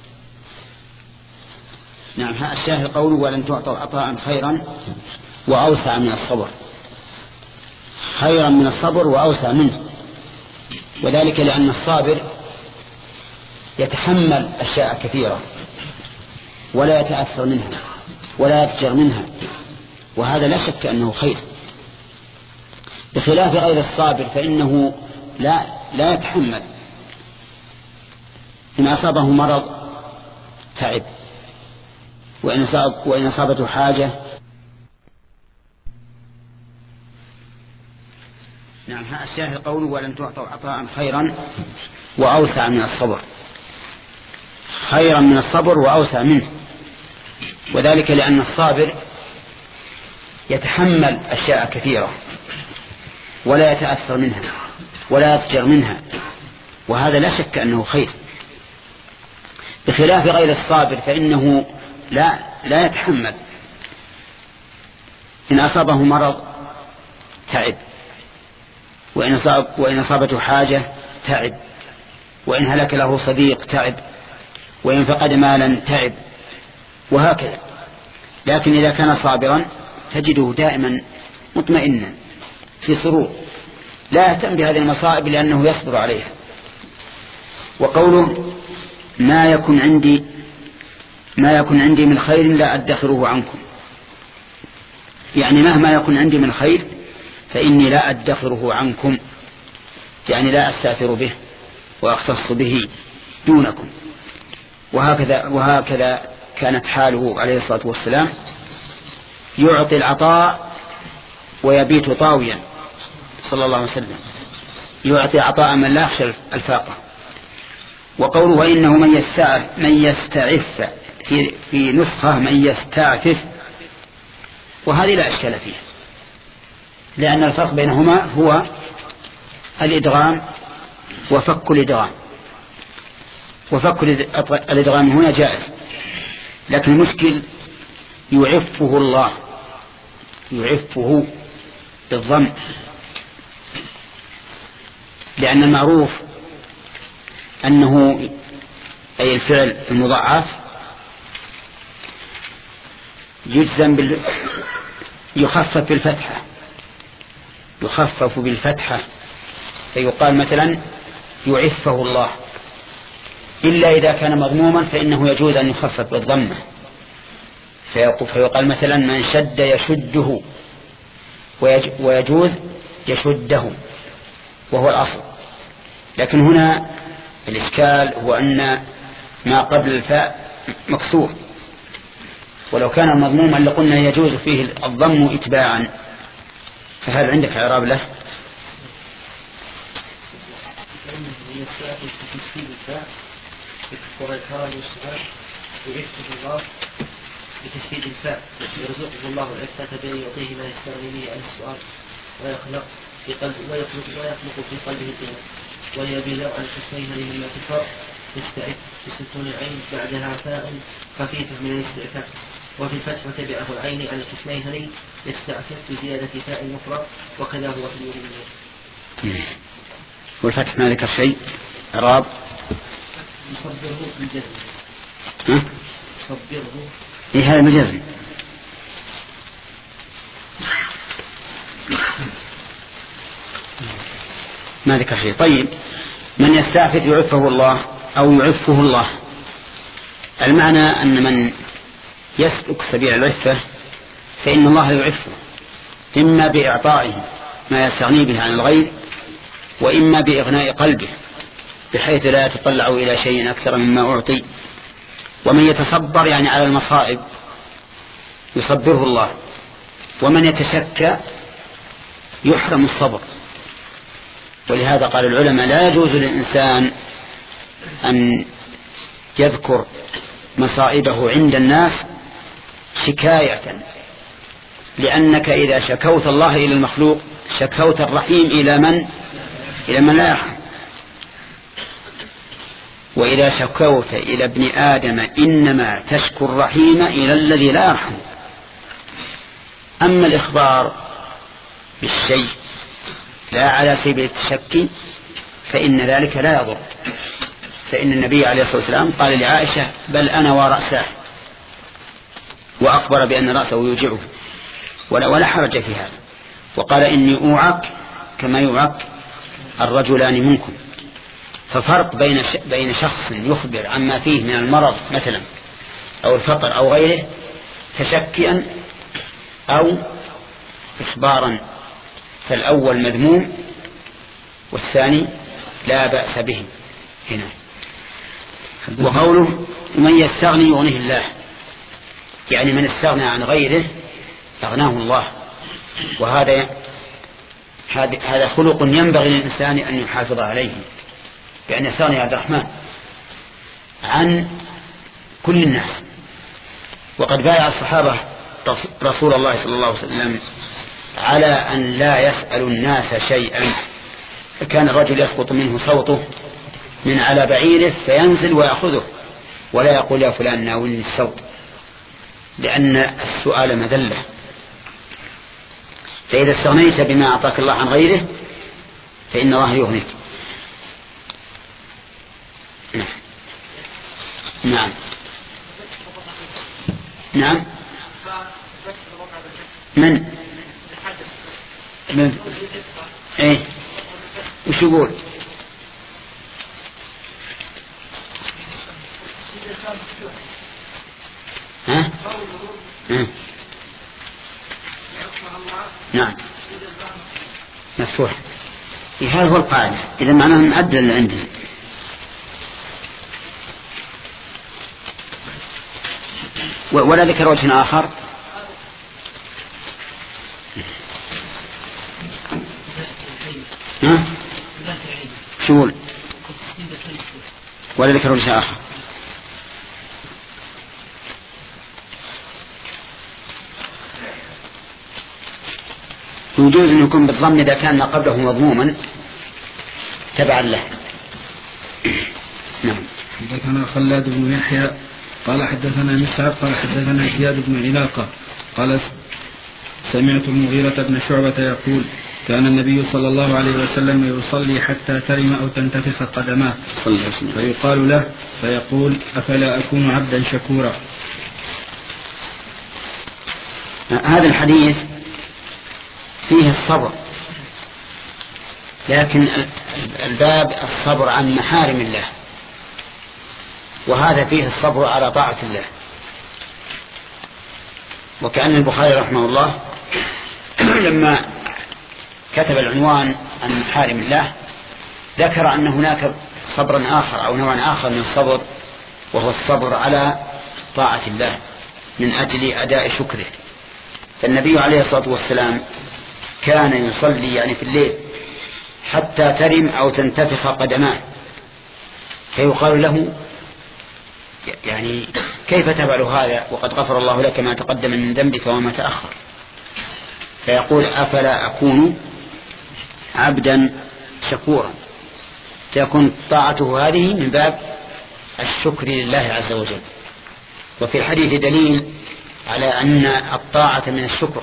نعم، هذا الشاهد قوله ولن تعطوا عطاء خيرا وأوسع من الصبر، خيرا من الصبر وأوسع منه، وذلك لأن الصابر يتحمل أشياء كثيرة ولا يتأثر منها ولا يفجر منها، وهذا لا شك أنه خير، بخلاف غير الصابر فإنه لا, لا يتحمل، إن أصابه مرض تعب، وإن, أصاب وإن أصابته حاجة. نعم، هذا الشاهد قوله ولن تعطوا عطاء خيرا وأوسع من الصبر، خيرا من الصبر وأوسع منه، وذلك لأن الصابر يتحمل أشياء كثيرة ولا يتأثر منها ولا يفجر منها، وهذا لا شك أنه خير، بخلاف غير الصابر فإنه لا, لا يتحمل، إن أصابه مرض تعب، وإن, أصاب وإن أصابته حاجة تعب، وإن هلك له صديق تعب، وإن فقد مالا تعب، وهكذا. لكن إذا كان صابرا تجده دائما مطمئنا في سرور، لا يهتم بهذه المصائب لأنه يصبر عليها. وقوله ما يكن عندي ما يكن عندي من خير لا أدخره عنكم، يعني مهما يكن عندي من خير فإني لا أدخره عنكم، يعني لا أستأثر به وأختص به دونكم. وهكذا, وهكذا كانت حاله عليه الصلاة والسلام، يعطي العطاء ويبيت طاويا صلى الله عليه وسلم، يعطي عطاء من لا يخشى الفاقة. وقوله وإنه من يستعف, من يستعف في, في نسخة من يستعفف، وهذه لا إشكال فيها، لأن الفرق بينهما هو الإدغام وفك الإدغام، وفك الإدغام هنا جائز، لكن المشكل يعفه الله، يعفه بالضم، لأن المعروف أنه أي الفعل المضاعف يجزم بال... يخفف بالفتحة، يخفف بالفتحة، فيقال مثلا يعفه الله، إلا إذا كان مضموما فإنه يجوز أن يخفف بالضمة، فيقال مثلا من شد يشده، ويجوز يشده وهو الأصل. لكن هنا الإشكال هو أن ما قبل الفاء مكسور، ولو كان مضموما لقلنا يجوز فيه الضم إتباعا، فهل عندك إعراب له؟ بتشديد الفاء يرزقه الله العفة بأن يعطيه ما يستغني به عن السؤال، ويخلق في قلبه ويخلق ويخلق في قلبه الدين، وهي بناء على الحسنين لهما كفار يستعد بسكون العين بعدها فاء خفيفة من الاستعفاف، وفي الفتح وتبعه العين على الحسنين يستعفف بزيادة فاء المفرد، وكذا هو في اليمين. والفتح ما ذكر شيء إعراب يصبره بالجزم. ها؟ يصبره. إيه هذا مجزم. ما ذكر شيء. طيب، من يستعفف يعفه الله أو يعفه الله، المعنى أن من يسلك سبيل العفة فإن الله يعفه، إما بإعطائه ما يستغني به عن الغير، وإما بإغناء قلبه بحيث لا يتطلع إلى شيء أكثر مما أعطي. ومن يتصبر يعني على المصائب يصبره الله، ومن يتشكى يحرم الصبر، ولهذا قال العلماء لا يجوز للإنسان أن يذكر مصائبه عند الناس شكاية، لأنك إذا شكوت الله إلى المخلوق شكوت الرحيم إلى من؟ إلى من لا يرحم. وإذا شكوت إلى ابن آدم إنما تشكو الرحيم إلى الذي لا يرحم. أما الإخبار بالشيء لا على سبيل التشكي فإن ذلك لا يضر، فإن النبي عليه الصلاة والسلام قال لعائشة بل أنا ورأساه، وأخبر بأن رأسه يوجعه ولا, ولا حرج في هذا، وقال إني أوعك كما يوعك الرجلان منكم. ففرق بين بين شخص يخبر عما فيه من المرض مثلا أو الفقر أو غيره تشكيا أو إخبارا، فالأول مذموم والثاني لا بأس به هنا. وقوله من يستغني يغنيه الله، يعني من استغنى عن غيره أغناه الله، وهذا هذا خلق ينبغي للإنسان أن يحافظ عليه، بأن يستغني عبد الرحمن عن كل الناس. وقد بايع الصحابة رسول الله صلى الله عليه وسلم على أن لا يسأل الناس شيئا، كان الرجل يسقط منه صوته من على بعيره فينزل ويأخذه ولا يقول يا فلان ناولني الصوت، لأن السؤال مذلة. فإذا استغنيت بما أعطاك الله عن غيره فإن الله يغنيك. نعم نعم نعم من من ايه وش يقول؟ ها؟ ها؟ نعم مفتوح. هذا هو القاعدة، إذا معناه نعدل اللي عندنا. ولا ذكر وجه آخر. ها؟ شو ولا ذكر وجه آخر؟ يجوز أن يكون بالضم إذا كان ما قبله مضموما تبعا له. نعم. حدثنا خلاد بن يحيى قال حدثنا مسعر قال حدثنا زياد بن علاقة قال سمعت المغيرة بن شعبة يقول كان النبي صلى الله عليه وسلم يصلي حتى ترم أو تنتفخ قدماه فيقال له فيقول أفلا أكون عبدا شكورا. هذا الحديث فيه الصبر، لكن الباب الصبر عن محارم الله، وهذا فيه الصبر على طاعة الله. وكأن البخاري رحمه الله لما كتب العنوان عن محارم الله ذكر أن هناك صبرا آخر أو نوعا آخر من الصبر، وهو الصبر على طاعة الله من أجل أداء شكره. فالنبي عليه الصلاة والسلام كان يصلي يعني في الليل حتى ترم أو تنتفخ قدماه، فيقال له يعني كيف تفعل هذا وقد غفر الله لك ما تقدم من ذنبك وما تأخر؟ فيقول أفلا أكون عبدا شكورا، تكون طاعته هذه من باب الشكر لله عز وجل. وفي الحديث دليل على أن الطاعة من الشكر،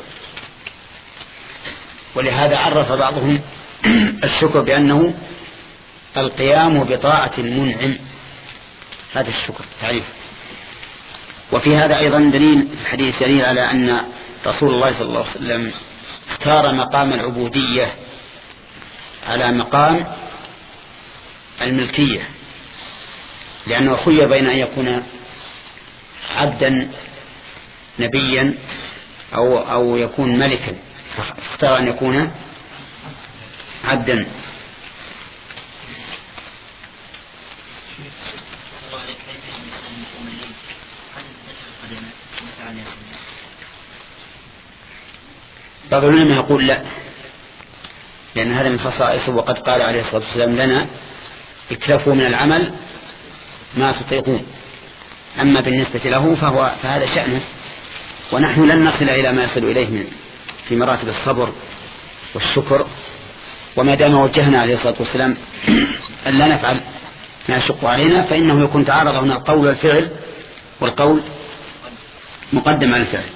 ولهذا عرف بعضهم الشكر بأنه القيام بطاعة المنعم، هذا الشكر تعريف. وفي هذا أيضا دليل الحديث دليل على أن رسول الله صلى الله عليه وسلم اختار مقام العبودية على مقام الملكية، لأنه خير بين أن يكون عبدا نبيا أو, أو يكون ملكا، فاختار أن يكون عبدا. بعض العلماء يقول لا، لأن هذا من خصائصه، وقد قال عليه الصلاة والسلام لنا اكلفوا من العمل ما تطيقون. أما بالنسبة له فهو فهذا شأنه، ونحن لن نصل إلى ما يصل إليه من في مراتب الصبر والشكر. وما دام وجهنا عليه الصلاة والسلام أن لا نفعل ما يشق علينا، فإنه يكون تعارض هنا القول والفعل، والقول مقدم على الفعل.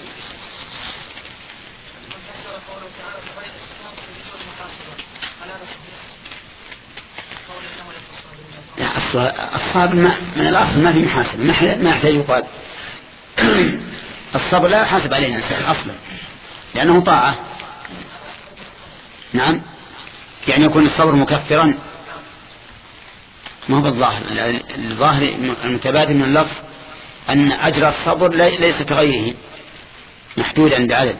الصبر من الأصل ما في محاسب، ما يحتاج يقال. الصبر لا يحاسب عليه الإنسان أصلا، لأنه طاعة. نعم، يعني يكون الصبر مكفرا، ما هو بالظاهر. الظاهر المتبادل من اللفظ أن أجر الصبر ليس كغيره محدودا بعدد.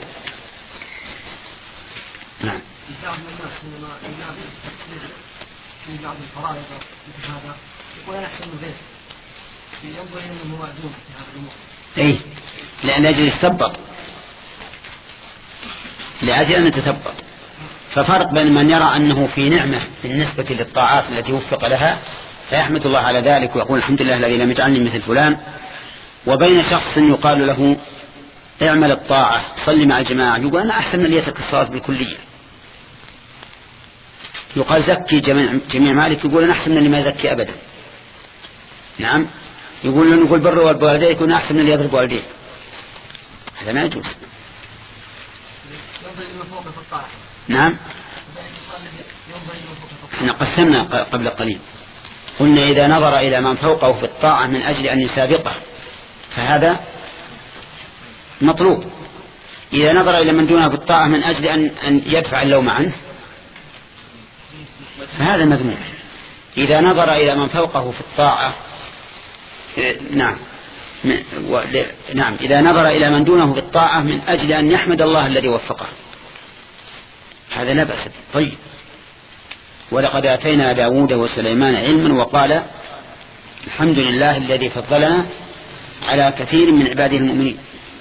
نعم. في بعض الفرائض هذا يقول أنا أحسن من غيره، ينظر إنه هو أدوم في هذا الأمور. إيه، لأن أجل يتثبط، لأجل أن يتثبط. ففرق بين من يرى أنه في نعمة بالنسبة للطاعات التي وفق لها فيحمد الله على ذلك ويقول الحمد لله الذي لم يجعلني مثل فلان، وبين شخص يقال له اعمل الطاعة صلي مع الجماعة يقول أنا أحسن من ليتك الصلاة بالكلية. يقال زكي جميع, جميع مالك يقول أنا أحسن من اللي ما يزكي أبدا. نعم، يقول نقول بر والوالدين يكون أحسن من اللي يضرب والديه. هذا ما يجوز. نعم، احنا قسمنا قبل قليل، قلنا إذا نظر إلى من فوقه في الطاعة من أجل أن يسابقه فهذا مطلوب. إذا نظر إلى من دونه في الطاعة من أجل أن يدفع اللوم عنه فهذا مذموم. إذا نظر إلى من فوقه في الطاعة نعم نعم إذا نظر إلى من دونه في الطاعة من أجل أن يحمد الله الذي وفقه هذا لا بأس. طيب، ولقد آتينا داود وسليمان علما وقال الحمد لله الذي فضلنا على كثير من عباده المؤمنين.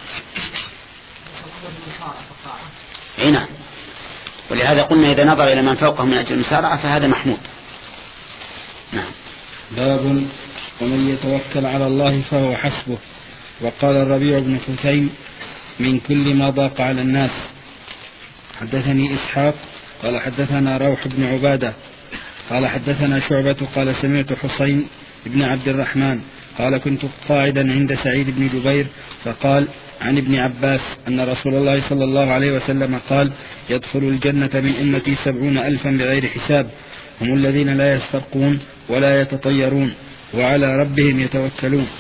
نعم، ولهذا قلنا إذا نظر إلى من فوقه من أجل المسارعة فهذا محمود. نعم. باب ومن يتوكل على الله فهو حسبه. وقال الربيع بن خثيم من كل ما ضاق على الناس. حدثني إسحاق قال حدثنا روح بن عبادة قال حدثنا شعبة قال سمعت حسين بن عبد الرحمن قال كنت قاعدا عند سعيد بن جبير فقال عن ابن عباس أن رسول الله صلى الله عليه وسلم قال يدخل الجنة من أمتي سبعون ألفا بغير حساب، هم الذين لا يسترقون ولا يتطيرون وعلى ربهم يتوكلون.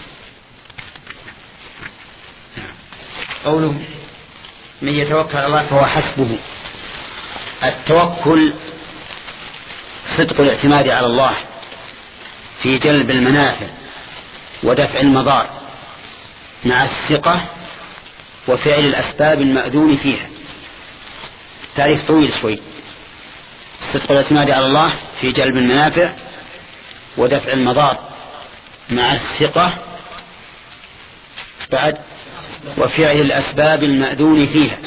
قوله من يتوكل على الله فهو حسبه. التوكل صدق الاعتماد على الله في جلب المنافع ودفع المضار مع الثقة وفعل الأسباب المأذون فيها. تعريف طويل شوي. صدق الاعتماد على الله في جلب المنافع ودفع المضار مع الثقة بعد وفعل الأسباب المأذون فيها.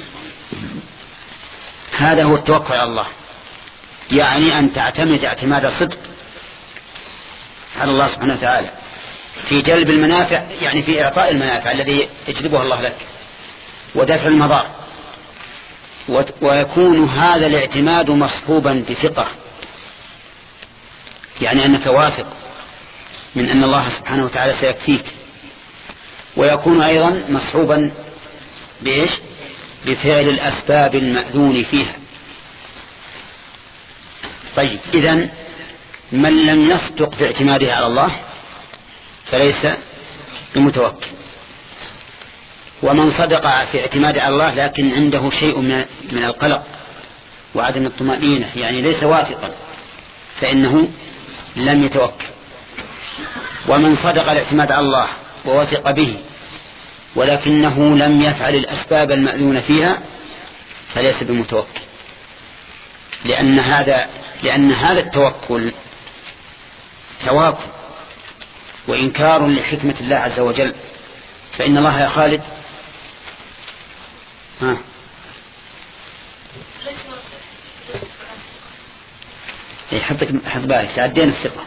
هذا هو التوكل على الله، يعني أن تعتمد اعتماد صدق على الله سبحانه وتعالى في جلب المنافع، يعني في إعطاء المنافع الذي يجلبها الله لك، ودفع المضار، ويكون هذا الاعتماد مصحوبا بثقة، يعني أنك واثق من أن الله سبحانه وتعالى سيكفيك، ويكون أيضا مصحوبا بإيش؟ بفعل الأسباب المأذون فيها. طيب، إذن من لم يصدق في اعتماده على الله فليس بمتوكل، ومن صدق في اعتماده على الله لكن عنده شيء من القلق وعدم الطمأنينة، يعني ليس واثقا، فإنه لم يتوكل. ومن صدق الاعتماد على الله ووثق به ولكنه لم يفعل الأسباب المأذون فيها فليس بمتوكل، لأن هذا لأن هذا التوكل تواكل وإنكار لحكمة الله عز وجل. فإن الله يا خالد ها حطك حط بالك تعدين الثقة.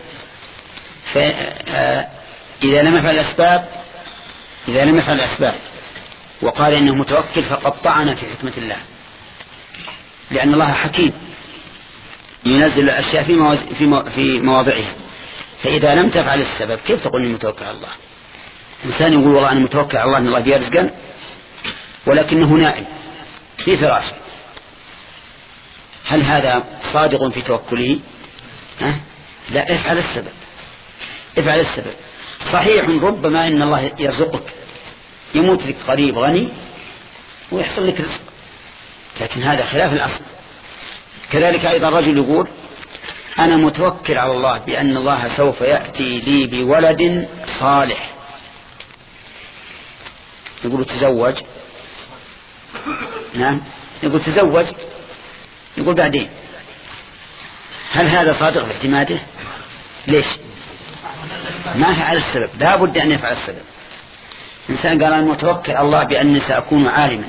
فإذا لم يفعل الأسباب إذا لم يفعل الأسباب وقال إنه متوكل فقد طعن في حكمة الله، لأن الله حكيم ينزل الأشياء في مواضعها. فإذا لم تفعل السبب كيف تقول إني متوكل على الله؟ إنسان يقول والله أنا متوكل على الله أن الله بيرزقا ولكنه نائم في فراشه، هل هذا صادق في توكله؟ أه؟ لا، افعل السبب افعل السبب. صحيح ربما إن الله يرزقك، يموت لك قريب غني ويحصل لك رزق، لكن هذا خلاف الأصل. كذلك أيضا رجل يقول أنا متوكل على الله بأن الله سوف يأتي لي بولد صالح، يقول تزوج، نعم يقول تزوج، يقول بعدين، هل هذا صادق في اعتماده؟ ليش؟ ما فعل السبب، لا بد أن يفعل السبب. إنسان قال أنا متوكل على الله بأني سأكون عالما،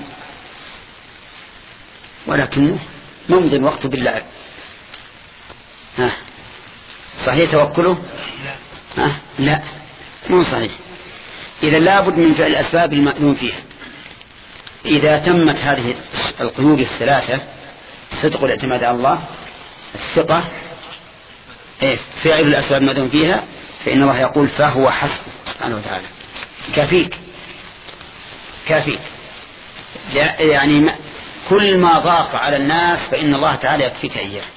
ولكنه ممضي وقت باللعب، ها صحيح توكله؟ ها لا مو صحيح. إذا لابد من فعل الأسباب المأذون فيها. إذا تمت هذه القيود الثلاثة، صدق الاعتماد على الله، الثقة، إيه فعل الأسباب المأذون فيها، فإن الله يقول فهو حسب سبحانه وتعالى كافيك كافيك. يعني كل ما ضاق على الناس فإن الله تعالى يكفيك إياه.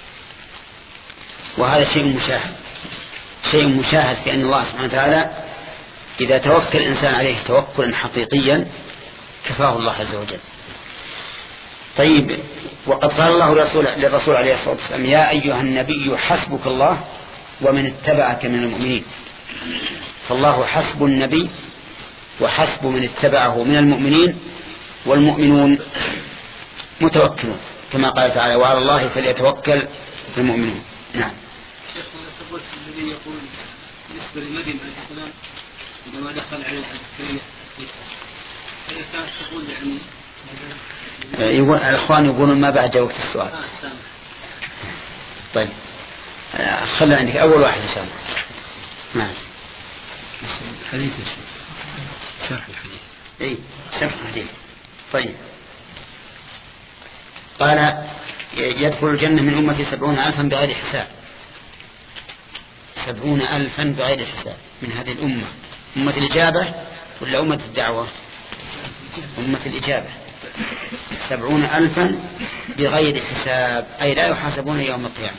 وهذا شيء مشاهد شيء مشاهد في أن الله سبحانه وتعالى إذا توكل الإنسان عليه توكلا حقيقيا كفاه الله عز وجل. طيب، وقد قال الله للرسول عليه الصلاة والسلام يا أيها النبي حسبك الله ومن اتبعك من المؤمنين. فالله حسب النبي وحسب من اتبعه من المؤمنين، والمؤمنون متوكلون كما قال تعالى وعلى الله فليتوكل المؤمنون. نعم. شيخ تقول الذي يقول بالنسبة لمريم عليه السلام عندما دخل على العسكرية هل كانت تقول يعني يقول الأخوان يقولون ما بعد وقت السؤال. آه طيب خلنا عندك أول واحد إن شاء الله. نعم. حديث شرح الحديث. إيه شرح الحديث. طيب قال يدخل الجنة من أمتي سبعون ألفا بغير حساب. سبعون ألفا بغير حساب من هذه الأمة. أمة الإجابة ولا أمة الدعوة؟ أمة الإجابة. سبعون ألفا بغير حساب أي لا يحاسبون يوم القيامة.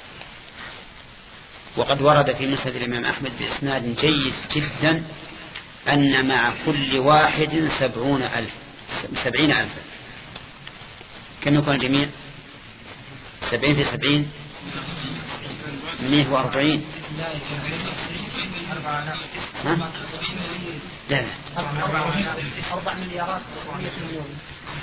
وقد ورد في مسند الإمام أحمد بإسناد جيد جدا أن مع كل واحد سبعون ألف سبعين ألفا. كم يكون الجميع؟ سبعين في سبعين مئة وأربعين. ها؟ لا لا أربع مليارات ومئة مليون.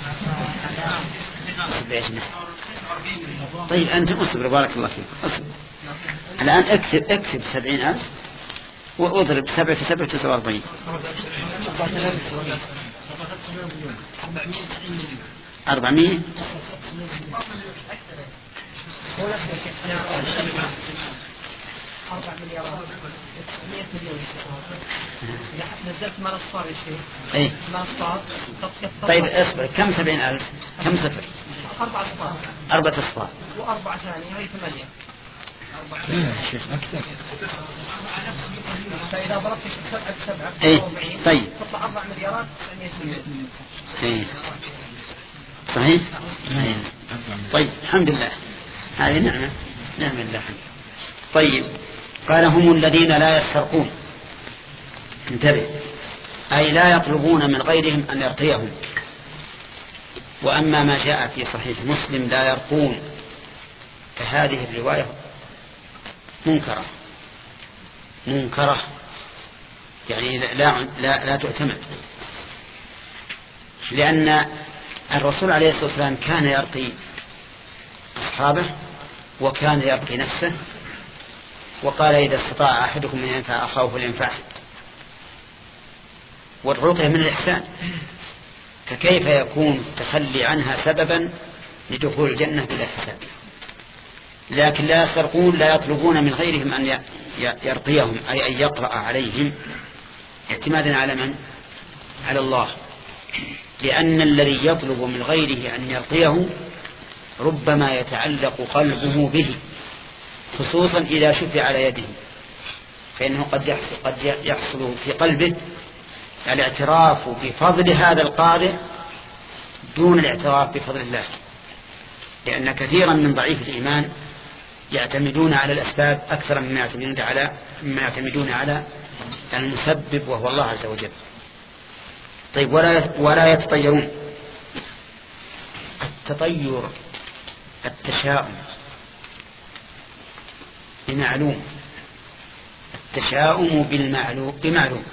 طيب أنت أصبر بارك الله فيك أصبر. الآن اكتب اكتب سبعين ألف واضرب سبعة في سبعة تسعة وأربعين. أربعمية. أربع مليارات مئة مليون. إذا نزلت ما نصار يا شيخ. أي. ما نصار. طيب اصبر كم سبعين ألف؟ كم صفر؟ أربعة أصفار. أربعة أصفار. وأربعة ثانية هي ثمانية. فإذا ضربت سبعة بسبعة إيه. طيب. تطلع أربع مليارات ومئة مليون. إيه. صحيح. إيه. طيب الحمد لله هذه نعمة نعم الله. طيب قال هم الذين لا يسترقون. انتبه، أي لا يطلبون من غيرهم أن يرقيهم. وأما ما جاء في صحيح مسلم لا يرقون فهذه الرواية منكرة منكرة يعني لا, لا, لا تؤتمن، لأن الرسول عليه الصلاة والسلام كان يرقي أصحابه وكان يرقي نفسه، وقال إذا استطاع أحدكم أن ينفع أخاه فلينفعه. والرقية من الإحسان، فكيف يكون التخلي عنها سببا لدخول الجنة بلا حساب؟ لكن لا يسترقون، لا يطلبون من غيرهم أن يرقيهم، أي أن يقرأ عليهم، اعتمادا على من؟ على الله، لأن الذي يطلب من غيره أن يرقيه ربما يتعلق قلبه به، خصوصا إذا شفع على يده، فإنه قد يحصل, قد يحصل في قلبه الاعتراف بفضل هذا القارئ دون الاعتراف بفضل الله، لأن كثيرا من ضعيف الإيمان يعتمدون على الأسباب أكثر مما يعتمدون على مما يعتمدون على المسبب وهو الله عز وجل. طيب، ولا ولا يتطيرون. التطير التشاؤم بمعلوم، التشاؤم بالمعلوم بمعلوم،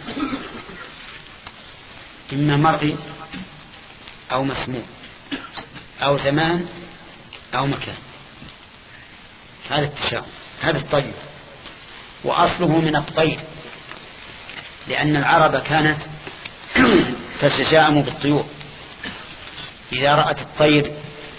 إما مرئي أو مسموع أو زمان أو مكان، هذا التشاؤم، هذا الطير، وأصله من الطير، لأن العرب كانت تتشاءم بالطيور، إذا رأت الطير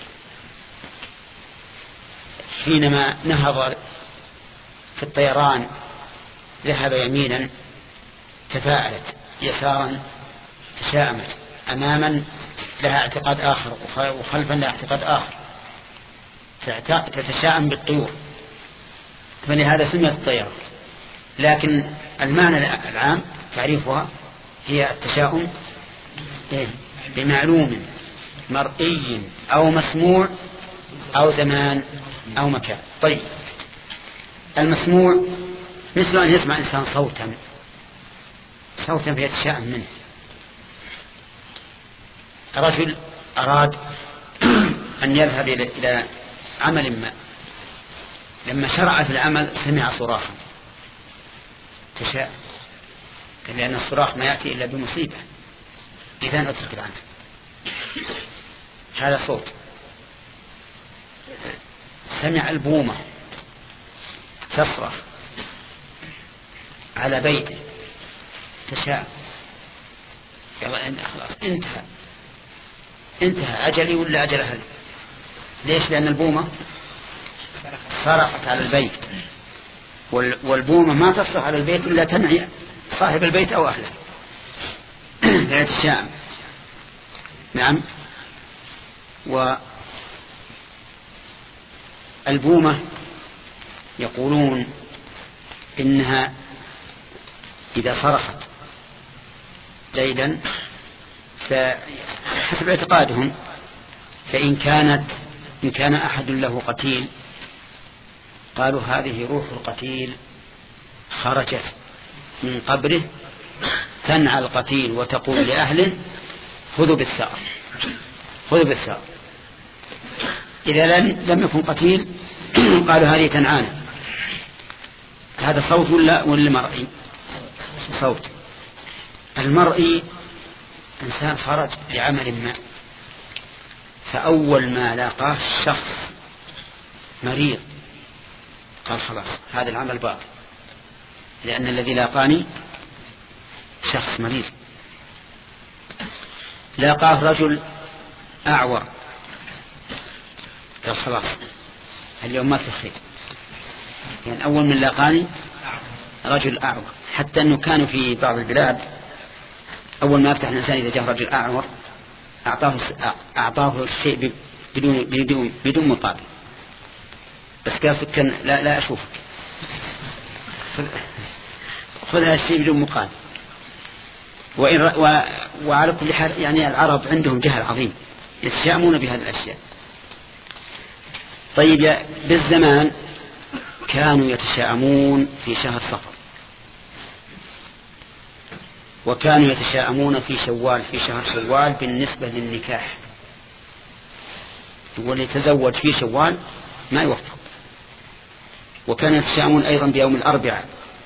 حينما نهض في الطيران ذهب يمينا تفاءلت، يسارا تشاءمت، أماما لها اعتقاد آخر وخلفا لها اعتقاد آخر، تتشاءم بالطيور، فلهذا سميت الطيران. لكن المعنى العام تعريفها هي التشاؤم بمعلوم مرئي أو مسموع أو زمان أو مكان. طيب، المسموع مثل أن يسمع إنسان صوتا صوتا فيتشاءم منه. رجل أراد أن يذهب إلى عمل ما، لما شرع في العمل سمع صراخا تشاءم، لأن الصراخ ما يأتي إلا بمصيبة، إذن أترك العمل. هذا صوت. سمع البومة تصرخ على بيته تشاءم، يلا خلاص انتهى انتهى أجلي ولا أجل أهلي. ليش؟ لأن البومة صرخت على البيت، والبومة ما تصرخ على البيت إلا تنعي صاحب البيت أو أهله. فيتشاءم. نعم. والبومة يقولون إنها إذا صرخت ليلا فحسب اعتقادهم فإن كانت إن كان أحد له قتيل قالوا هذه روح القتيل خرجت من قبره تنعى القتيل وتقول لأهله خذوا بالثأر خذوا بالثأر. إذا لم يكن قتيل قالوا هذه تنعان. هذا صوت ولا ولا مرئي؟ صوت. المرئي إنسان خرج لعمل ما، فأول ما لاقاه شخص مريض قال خلاص هذا العمل باطل، لأن الذي لاقاني شخص مريض. لاقاه رجل أعور قال خلاص اليوم ما في خير، يعني أول من لاقاني رجل أعور. حتى أنه كانوا في بعض البلاد أول ما يفتح الإنسان إذا جاء رجل أعور أعطاه أعطاه الشيء بدون بدون بدون مقابل، بس قال سكن لا لا أشوفك خذ هذا الشيء بدون مقابل. وإن و... وعلى كل حال يعني العرب عندهم جهل عظيم يتشائمون بهذه الأشياء. طيب، بالزمان كانوا يتشائمون في شهر صفر، وكانوا يتشائمون في شوال في شهر شوال بالنسبة للنكاح، واللي يتزوج في شوال ما يوفق. وكانوا يتشائمون أيضا بيوم الأربعاء.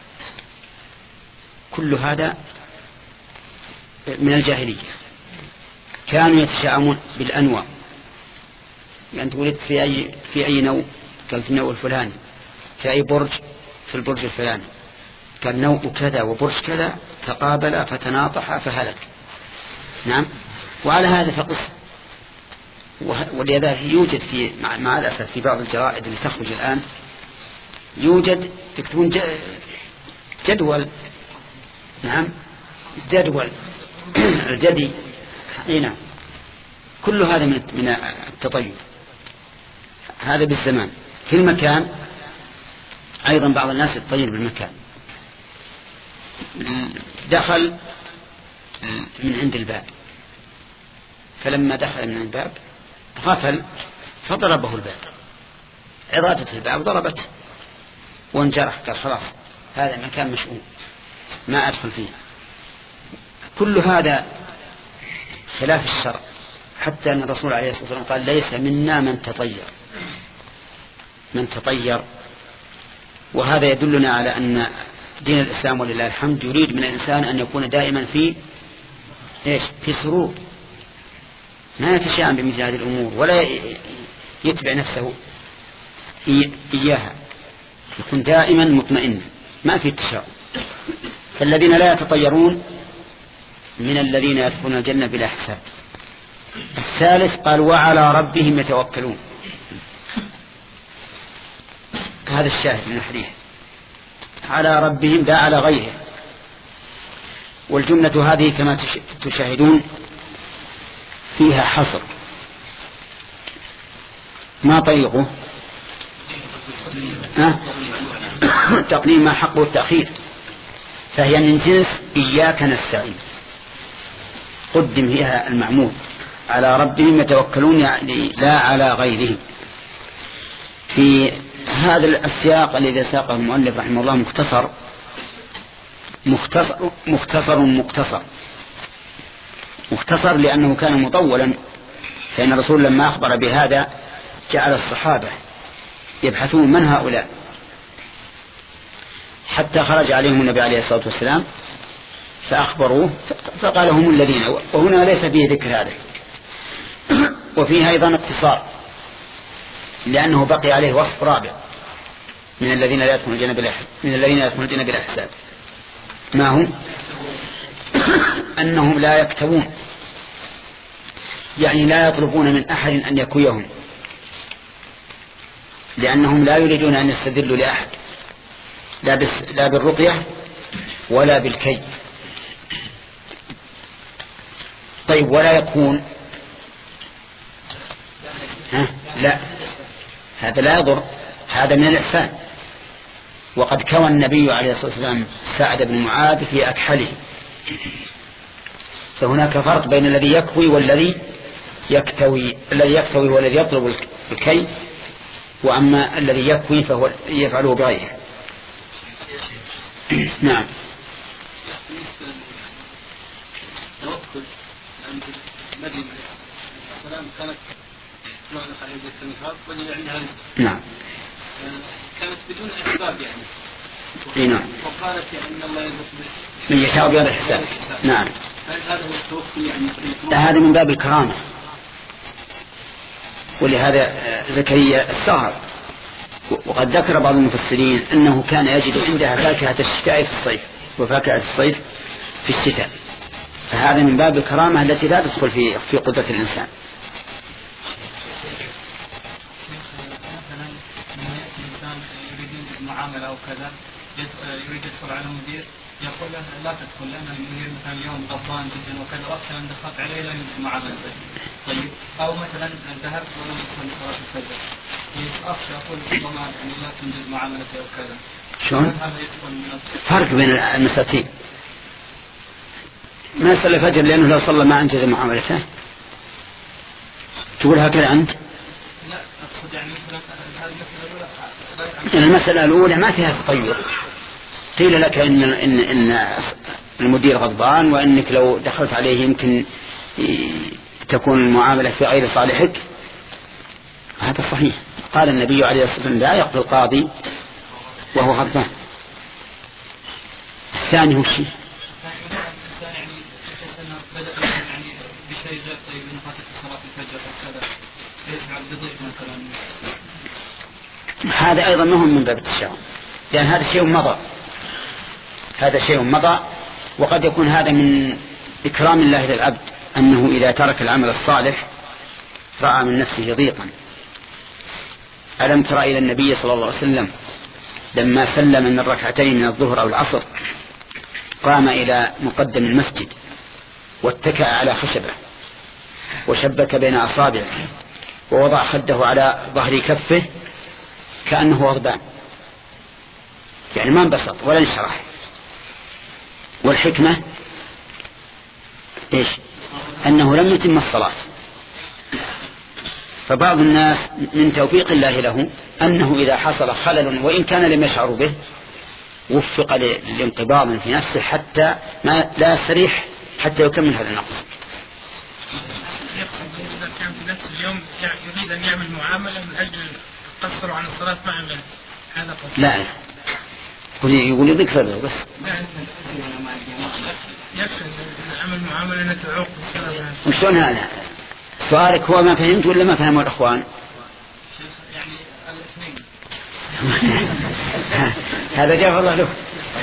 كل هذا من الجاهلية. كانوا يتشائمون بالأنواع، يعني تولد في أي في أي نوع، قال في النوع الفلاني، في أي برج في البرج الفلاني، كان نوع كذا وبرج كذا تقابل فتناطح فهلك. نعم. وعلى هذا فقس ولذلك يوجد في مع, مع الأسف في بعض الجرائد اللي تخرج الآن يوجد يكتبون جدول، نعم جدول الجدي، نعم كل هذا من من التطيب. هذا بالزمان. في المكان أيضا بعض الناس يتطير بالمكان. دخل من عند الباب، فلما دخل من الباب غفل فضربه الباب، عضادة الباب ضربته وانجرح، قال خلاص هذا مكان مشؤوم ما أدخل فيه. كل هذا خلاف الشرع، حتى أن الرسول عليه الصلاة والسلام قال ليس منا من تطير من تطير. وهذا يدلنا على أن دين الإسلام ولله الحمد يريد من الإنسان أن يكون دائما في إيش في سرور، ما يتشائم بمثل هذه الأمور ولا يتبع نفسه إياها، يكون دائما مطمئن ما في تشاؤم. فالذين لا يتطيرون من الذين يدخلون الجنة بلا حساب. الثالث قال وعلى ربهم يتوكلون، هذا الشاهد من الحديث، على ربهم لا على غيره. والجملة هذه كما تشاهدون فيها حصر، ما طريقه تقديم ما حقه التأخير، فهي من جنس إياك نستعين، قدم فيها المعمول على ربهم يتوكلون يعني لا على غيرهم. في هذا السياق الذي ساقه المؤلف رحمه الله مختصر مختصر مختصر مختصر مختصر لأنه كان مطولا، فإن الرسول لما أخبر بهذا جعل الصحابة يبحثون من هؤلاء حتى خرج عليهم النبي عليه الصلاة والسلام فأخبروه فقال هم الذين، وهنا ليس فيه ذكر هذا. وفيه أيضا اقتصار لأنه بقي عليه وصف رابع من الذين لا يدخلون الجنة بلا من الذين لا يدخلون الجنة بلا حساب، ما هم أنهم لا يكتوون، يعني لا يطلبون من أحد أن يكويهم، لأنهم لا يريدون أن يستدلوا لأحد لا, لا بالرقية ولا بالكي. طيب ولا يكون ها؟ لا، هذا لا يضر، هذا من الإحسان. وقد كوى النبي عليه الصلاة والسلام سعد بن معاذ في أكحله، فهناك فرق بين الذي يكوي والذي يكتوي. الذي يكتوي هو الذي يطلب الكي، وأما الذي يكوي فهو يفعله بغيره. نعم. توكل عند مريم السلام كانت نعم كانت بدون أسباب يعني. نعم. وقالت يعني إن الله يرزق من يشاء بغير حساب. نعم. هل هذا هو التوكل يعني؟ هذا من باب الكرامة، ولهذا زكريا السهر. وقد ذكر بعض المفسرين أنه كان يجد عندها فاكهة الشتاء في الصيف وفاكهة الصيف في الشتاء، فهذا من باب الكرامة التي لا تدخل في في قدرة الإنسان. معاملة أو كذا يريد يدخل على المدير يقول له لا تدخل لأن المدير مثلا اليوم غضبان جدا وكذا، وأخشى أن دخلت عليه لا يمكن معاملة. طيب أو مثلا ذهبت ولم أدخل صلاة الفجر، أخشى أقول ربما يعني لا تنجز معاملته أو كذا. شلون؟ فرق بين المساتين. ما صلى الفجر لأنه لو صلى ما أنجز معاملته. تقول هكذا أنت؟ لا أقصد يعني مثلا هذه المسألة الأولى. المسألة الأولى ما فيها تطير. قيل لك إن, إن, إن المدير غضبان وإنك لو دخلت عليه يمكن تكون المعاملة في غير صالحك، هذا صحيح. قال النبي عليه الصلاة والسلام لا يقضي القاضي وهو غضبان. الثاني هو الشيء هذا أيضا مهم من باب التشاؤم، لأن هذا شيء مضى هذا شيء مضى وقد يكون هذا من إكرام الله للعبد، أنه إذا ترك العمل الصالح رأى من نفسه ضيقا. ألم تر إلى النبي صلى الله عليه وسلم لما سلم من ركعتين من الظهر أو العصر قام إلى مقدم المسجد واتكأ على خشبة وشبك بين أصابعه ووضع خده على ظهر كفه كأنه غضبان، يعني ما انبسط ولا انشرح. والحكمة إيش؟ أنه لم يتم الصلاة. فبعض الناس من توفيق الله له أنه إذا حصل خلل وإن كان لم يشعر به وفق لانقباض في نفسه حتى ما لا يستريح حتى يكمل هذا النقص. يقصد إذا كان في نفس اليوم يريد أن يعمل معاملة من أجل قصر عن الصلاة مع الغد، هذا قصد. لا يقول يضيق صدره بس. يقصد عمل معاملة أن تعوق الصلاة. وشلون هذا؟ سؤالك هو ما فهمت ولا ما فهموا الأخوان؟ يعني الاثنين. هذا جاء الله له.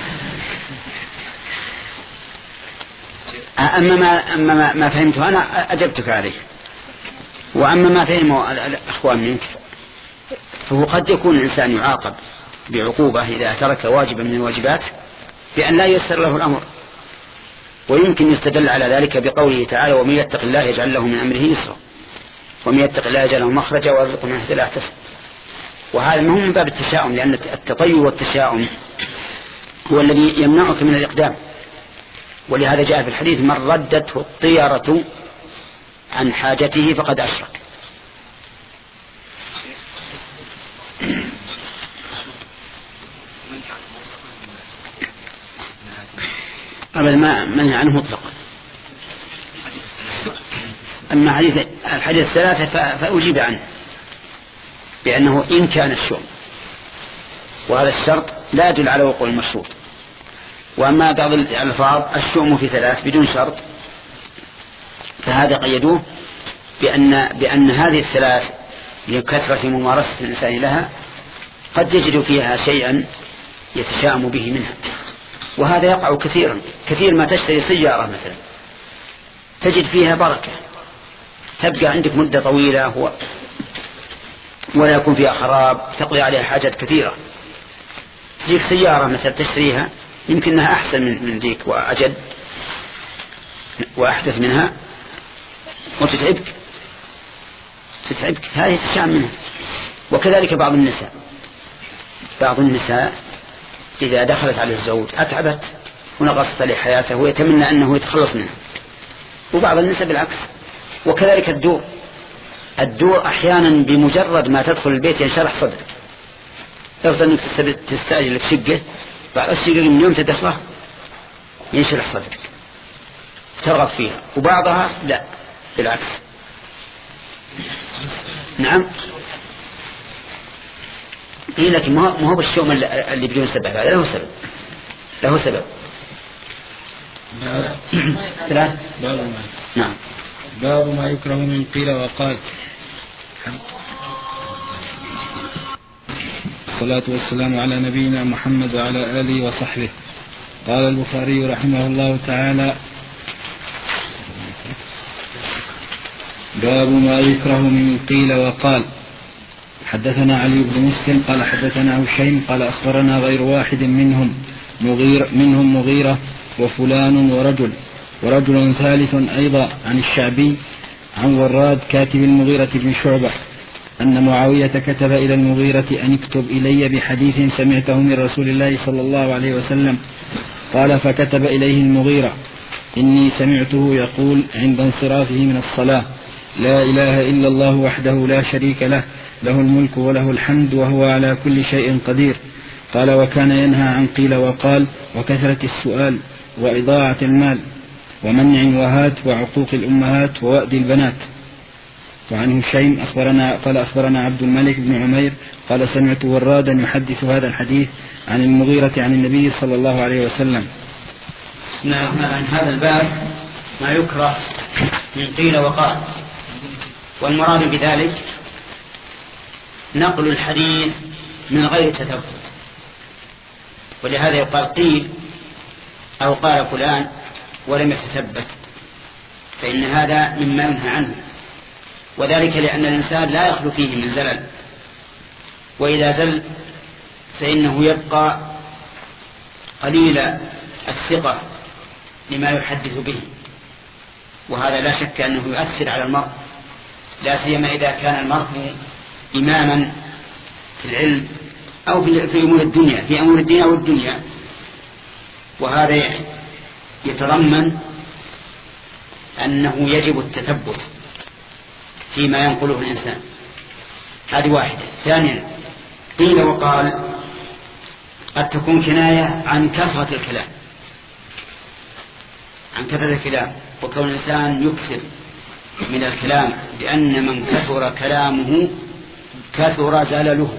أما ما أما ما, ما فهمته أنا أجبتك عليه. وأما ما فهمه الأخوان منك فهو قد يكون الإنسان يعاقب بعقوبة إذا ترك واجبا من الواجبات بأن لا ييسر له الأمر، ويمكن يستدل على ذلك بقوله تعالى: ومن يتق الله يجعل له من أمره يسرا، ومن يتق الله يجعل له مخرجا ويرزقه من حيث لا يحتسب. وهذا ما هو من باب التشاؤم، لأن التطير والتشاؤم هو الذي يمنعك من الإقدام. ولهذا جاء في الحديث: من ردته الطيرة عن حاجته فقد أشرك. أبدا ما منع عنه مطلقا. أما حديث الحديث الثلاثة فأجيب عنه بأنه إن كان الشؤم، وهذا الشرط لا يدل على وقوع المشروط. وأما بعض الألفاظ الشؤم في ثلاث بدون شرط فهذا قيدوه بأن, بأن هذه الثلاث لكثرة ممارسة الإنسان لها قد يجد فيها شيئا يتشائم به منها، وهذا يقع كثيرا. كثير ما تشتري سيارة مثلا تجد فيها بركة، تبقى عندك مدة طويلة ولا يكون فيها خراب، تقضي عليها حاجات كثيرة. تجيك سيارة مثلا تشتريها يمكن أنها أحسن من ذيك وأجد وأحدث منها وتتعبك تتعبك هذه تشاءم منها. وكذلك بعض النساء بعض النساء إذا دخلت على الزوج أتعبت ونقصت عليه حياته ويتمنى أنه يتخلص منها. وبعض النساء بالعكس. وكذلك الدور الدور أحيانا بمجرد ما تدخل البيت ينشرح صدرك. أفضل أنك تستأجر لك شقة، بعد الشقة من يوم تدخلها ينشرح صدرك ترغب فيها. وبعضها لا بالعكس. نعم إيه، لكن ما هو بالشؤم اللي بدون سبب، هذا له سبب له سبب ثلاث. نعم. باب ما يكره من قيل وقال. الصلاة والسلام على نبينا محمد وعلى آله وصحبه. قال البخاري رحمه الله تعالى: باب ما يكره من قيل وقال. حدثنا علي بن مسلم قال حدثنا هشيم قال أخبرنا غير واحد منهم مغير منهم مغيرة وفلان ورجل ورجل ثالث أيضا عن الشعبي عن وراد كاتب المغيرة بن شعبة أن معاوية كتب إلى المغيرة أن اكتب إلي بحديث سمعته من رسول الله صلى الله عليه وسلم. قال: فكتب إليه المغيرة: إني سمعته يقول عند انصرافه من الصلاة: لا إله إلا الله وحده لا شريك له، له الملك وله الحمد وهو على كل شيء قدير. قال: وكان ينهى عن قيل وقال وكثرة السؤال وإضاعة المال ومنع وهات وعقوق الأمهات ووأد البنات. وعن هشيم أخبرنا قال أخبرنا عبد الملك بن عمير قال: سمعت ورادا يحدث هذا الحديث عن المغيرة عن النبي صلى الله عليه وسلم. نعم. عن هذا الباب ما يكره من قيل وقال، والمراد بذلك نقل الحديث من غير تثبت. ولهذا يقال قيل أو قال فلان ولم يتثبت، فإن هذا مما ينهى عنه. وذلك لأن الإنسان لا يخلو فيه من زلل، وإذا زل فإنه يبقى قليل الثقة لما يحدث به، وهذا لا شك أنه يؤثر على المرء، لا سيما إذا كان المرء إماما في العلم أو في أمور الدنيا في أمور الدنيا والدنيا، وهذا يتضمن أنه يجب التثبت فيما ينقله الإنسان. هذه واحدة. ثانيا قيل وقال قد تكون كناية عن كثرة الكلام عن كثرة الكلام وكون الإنسان يكثر من الكلام، لأن من كثر كلامه كثر زلله.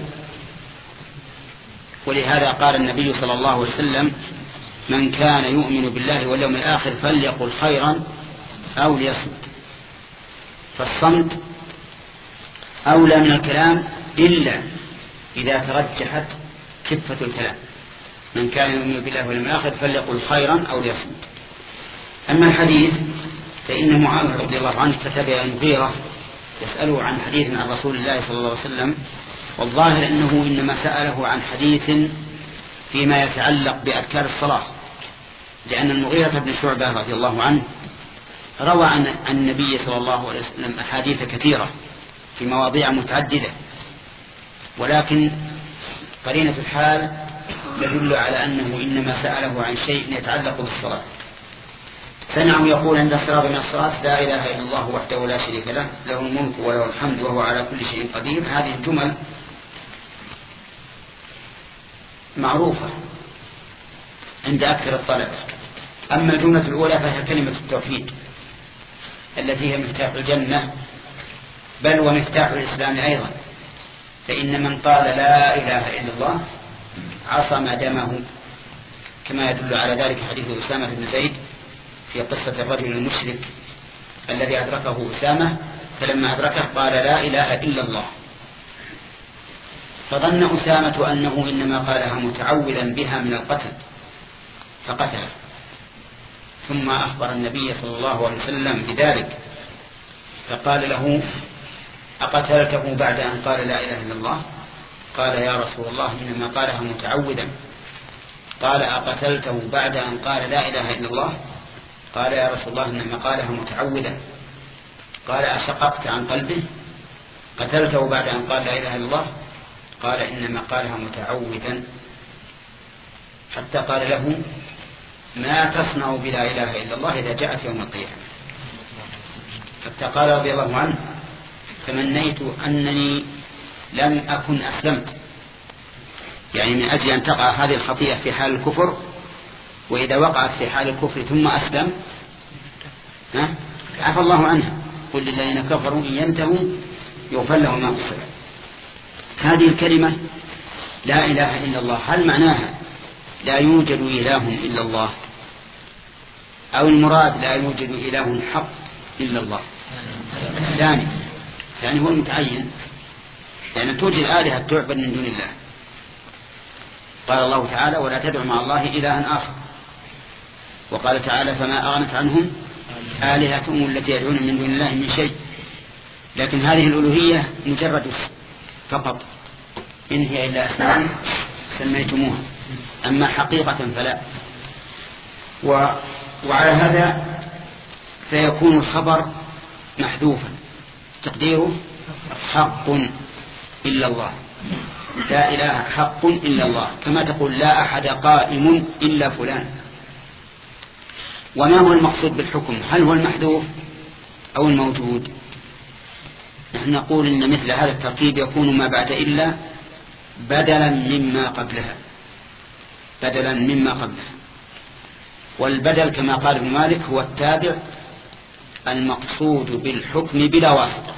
ولهذا قال النبي صلى الله عليه وسلم من كان يؤمن بالله واليوم الآخر فليقل خيرا أو ليصمت. فالصمت أولى من الكلام إلا إذا ترجحت كفة الكلام. من كان يؤمن بالله واليوم الآخر فليقل خيرا أو ليصمت. أما الحديث فإن معاوية رضي الله عنه كتب المغيرة يسأله عن حديث عن رسول الله صلى الله عليه وسلم، والظاهر أنه إنما سأله عن حديث فيما يتعلق بأذكار الصلاة، لأن المغيرة بن شعبة رضي الله عنه روى عن النبي صلى الله عليه وسلم أحاديث كثيرة في مواضيع متعددة، ولكن قرينة الحال يدل على أنه إنما سأله عن شيء يتعلق بالصلاة. سمعه يقول عند الصلاة من الصلاة لا إله إلا الله وحده لا شريك له له الملك وله الحمد وهو على كل شيء قدير. هذه الجمل معروفة عند أكثر الطلبة. أما الجملة الأولى فهي كلمة التوحيد التي هي مفتاح الجنة بل ومفتاح الإسلام أيضا، فإن من قال لا إله إلا الله عصم دمه، كما يدل على ذلك حديث أسامة بن زيد في قصة الرجل المشرك الذي أدركه أسامة، فلما أدركه قال لا إله إلا الله، فظن أسامة أنه إنما قالها متعوذا بها من القتل فقتله، ثم أخبر النبي صلى الله عليه وسلم بذلك فقال له أقتلته بعد أن قال لا إله إلا الله؟ قال يا رسول الله إنما قالها متعوذا. قال أقتلته بعد أن قال لا إله إلا الله؟ قال يا رسول الله إنما قالها متعوذا. قال أشققت عن قلبه؟ قتلته بعد أن قال لا إله إلا الله؟ قال إنما قالها متعوذا. حتى قال له ما تصنع بلا إله إلا الله إذا جاءت يوم القيامة. حتى قال رضي الله عنه تمنيت أنني لم أكن أسلمت، يعني من أجل أن تقع هذه الخطيئة في حال الكفر، وإذا وقعت في حال الكفر ثم أسلم عفى الله عنها. قل للذين كفروا إن ينتهوا يغفر لهم ما قد سلف. هذه الكلمة لا إله إلا الله هل معناها لا يوجد إله إلا الله، أو المراد لا يوجد إله حق إلا الله؟ ثاني يعني هو المتعين، لأن توجد آلهة تعبد من دون الله. قال الله تعالى ولا تدع مع الله إلها آخر، وقال تعالى فما أغنت عنهم آلهتهم التي يدعون من دون الله من شيء. لكن هذه الألوهية مجرد فقط، إن هي إلا أسماء سميتموها، أما حقيقة فلا. و... وعلى هذا فيكون الخبر محذوفا تقديره حق إلا الله، لا إله حق إلا الله، كما تقول لا أحد قائم إلا فلان. وما هو المقصود بالحكم؟ هل هو المحذوف أو الموجود؟ نحن نقول إن مثل هذا الترتيب يكون ما بعد إلا بدلا مما قبلها، بدلا مما قبلها. والبدل كما قال ابن مالك هو التابع المقصود بالحكم بلا واسطة،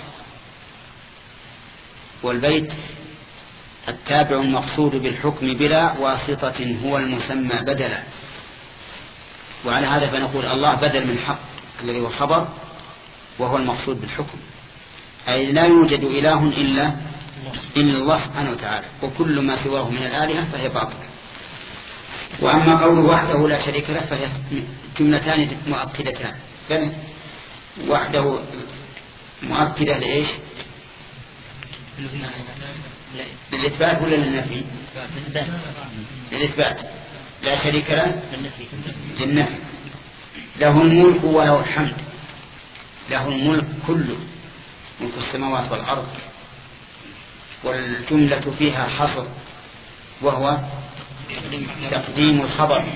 والبيت التابع المقصود بالحكم بلا واسطة هو المسمى بدلا. وعلى هذا فنقول الله بدل من حق الذي هو الخبر، وهو المقصود بالحكم، أي لا يوجد إله إلا إلا الله سبحانه وتعالى، وكل ما سواه من الآلهة فهي باطلة. وأما قوله وحده لا شريك له فهي جملتان مؤكدتان، بل وحده مؤكدة لإيش؟ للإثبات ولا للنفي؟ للإثبات. لا شريك له للنفي. له الملك وله الحمد. له الملك كله، ملك السماوات والأرض، والجملة فيها حصر وهو تقديم الخبر،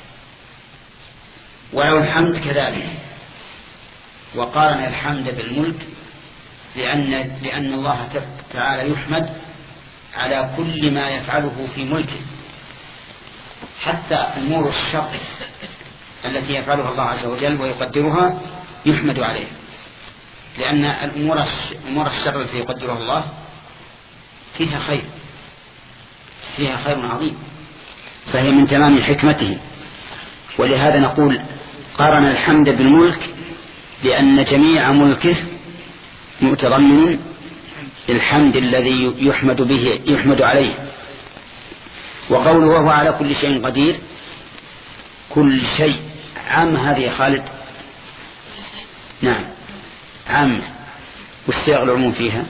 وله الحمد كذلك. وقارن الحمد بالملك لأن, لأن الله تعالى يحمد على كل ما يفعله في ملكه، حتى أمور الشر التي يفعلها الله عز وجل ويقدرها يحمد عليه، لأن الأمور أمور الشر التي يقدرها الله فيها خير، فيها خير عظيم، فهي من تمام حكمته. ولهذا نقول قارن الحمد بالملك لأن جميع ملكه متضمن الحمد الذي يحمد به يحمد عليه. وقوله وهو على كل شيء قدير، كل شيء عام هذه خالد. نعم عام. والصيغ العموم فيها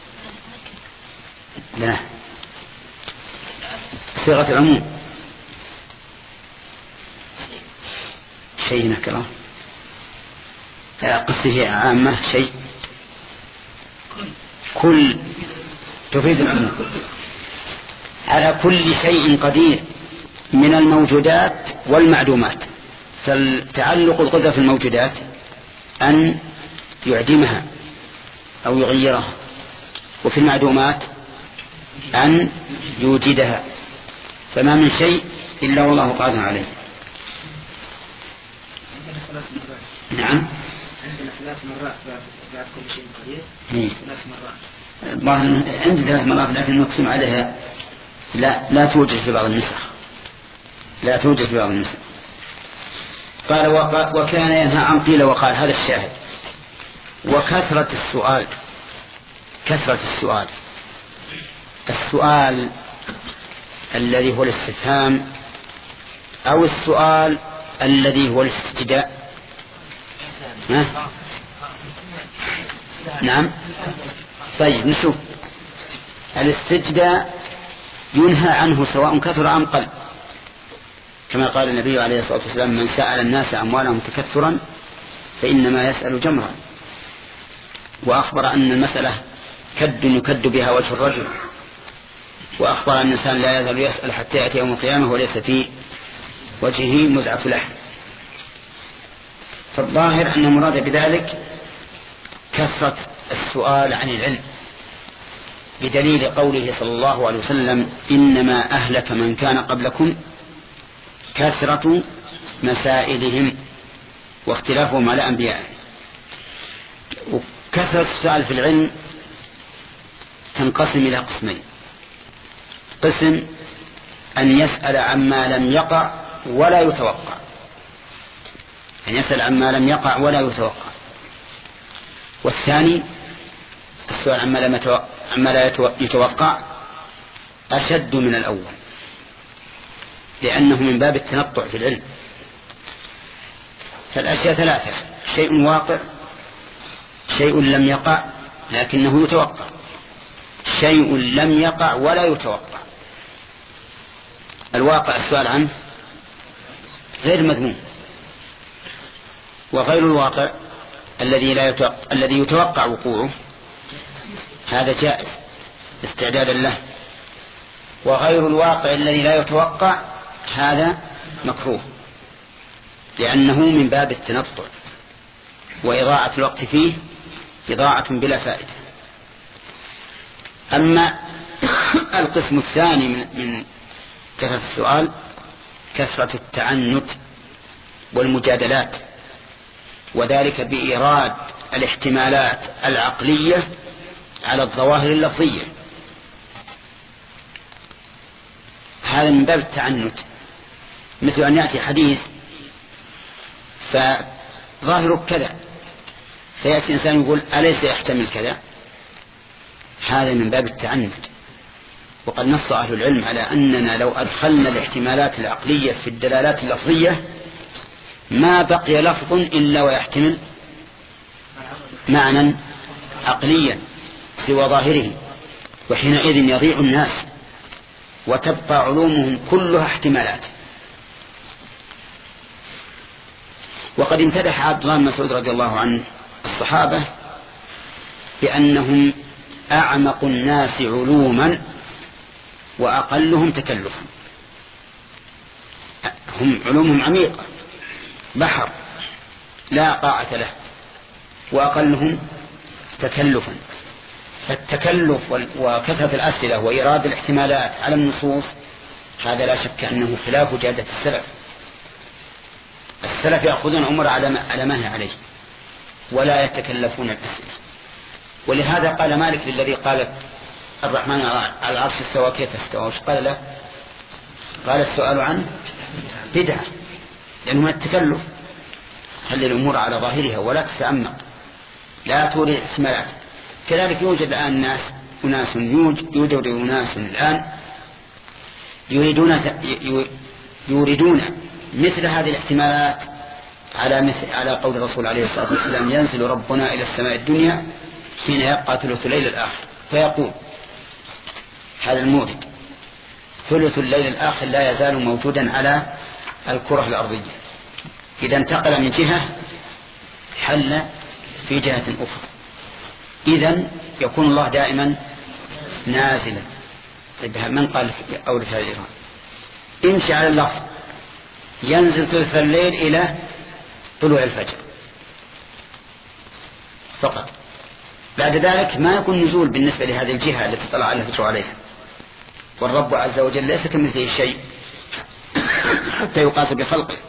لا صيغة العموم شيء نكره قصده عامة شيء كل تفيد العموم. على كل شيء قدير من الموجودات والمعدومات. فالتعلق القدرة في الموجودات أن يعدمها أو يغيرها، وفي المعدومات أن يوجدها، فما من شيء إلا والله قادر عليه. نعم عندنا ثلاث مرات بعد كل شيء قدير. ثلاث مرات عندي ثلاث مرات لكن نقسم عليها لا لا توجد في بعض النسخ، لا توجد في بعض النسخ. قال وكان ينهى عن قيل وقال، هذا الشاهد. وكثرة السؤال، كثرة السؤال السؤال الذي هو الاستفهام أو السؤال الذي هو الاستجداء. نعم طيب نشوف. الاستجداء ينهى عنه سواء كثر أم قل، كما قال النبي عليه الصلاة والسلام من سأل الناس أموالهم تكثرا فإنما يسأل جمرا. وأخبر أن المسألة كد يكد بها وجه الرجل، وأخبر أن الإنسان لا يزال يسأل حتى يأتي يوم القيامة وليس في وجهه مزعة لحم. فالظاهر أن المراد بذلك كثرة السؤال عن العلم، بدليل قوله صلى الله عليه وسلم إنما أهلك من كان قبلكم كثرة مسائلهم واختلافهم على أنبيائهم. وكثرة السؤال في العلم تنقسم إلى قسمين: قسم أن يسأل عما لم يقع ولا يتوقع، أن يسأل عما لم يقع ولا يتوقع. والثاني السؤال عما, لم يتوقع عما لا يتوقع أشد من الأول، لأنه من باب التنطع في العلم. فالأشياء ثلاثة: شيء واقع، شيء لم يقع لكنه يتوقع، شيء لم يقع ولا يتوقع. الواقع السؤال عنه غير مذموم، وغير الواقع الذي لا يتوقع الذي يتوقع وقوعه هذا جائز استعدادا له، وغير الواقع الذي لا يتوقع هذا مكروه، لأنه من باب التنطع، وإضاعة الوقت فيه إضاعة بلا فائدة. أما القسم الثاني من, من كثرة السؤال كثرة التعنت والمجادلات، وذلك بإيراد الاحتمالات العقلية على الظواهر اللفظية. هذا من باب التعنت، مثل أن يأتي حديث فظاهره كذا، فيأتي إنسان يقول أليس يحتمل كذا؟ هذا من باب التعنت. وقد نص أهل العلم على أننا لو أدخلنا الاحتمالات العقلية في الدلالات اللفظية ما بقي لفظ إلا ويحتمل معنى عقليا سوى ظاهره، وحينئذ يضيع الناس وتبقى علومهم كلها احتمالات. وقد امتدح عبد الله بن مسعود رضي الله عنه الصحابة بأنهم أعمق الناس علوما وأقلهم تكلفا. هم علومهم عميقة بحر لا قاعة له، وأقلهم تكلفا. فالتكلف وكثرة الأسئلة وإيراد الاحتمالات على النصوص هذا لا شك أنه خلاف جادة السلف. السلف يأخذون أمور على ما هي عليه ولا يتكلفون الأسئلة. ولهذا قال مالك للذي قال الرحمن على العرش استوى كيف استوى، وش قال له؟ قال السؤال عنه بدعة، لأنه من التكلف. خلي الأمور على ظاهرها ولا تتأمق، لا توري احتمالات. كذلك يوجد الآن ناس أناس يوجد, يوجد أناس الآن يريدون يريدون مثل هذه الاحتمالات على مثل على قول الرسول عليه الصلاة والسلام: ينزل ربنا إلى السماء الدنيا حين يبقى ثلث الليل الآخر، فيقول هذا المورد: ثلث الليل الآخر لا يزال موجودا على الكرة الأرضية، إذا انتقل من جهة حل في جهة أخرى، إذن يكون الله دائما نازلا. طيب من قال أولى هذا الإيران؟ امشي على اللفظ: ينزل ثلث الليل إلى طلوع الفجر فقط. بعد ذلك ما يكون نزول بالنسبة لهذه الجهة التي طلع الفجر عليها. والرب عز وجل ليس كمثله شيء حتى يقاس بخلقه.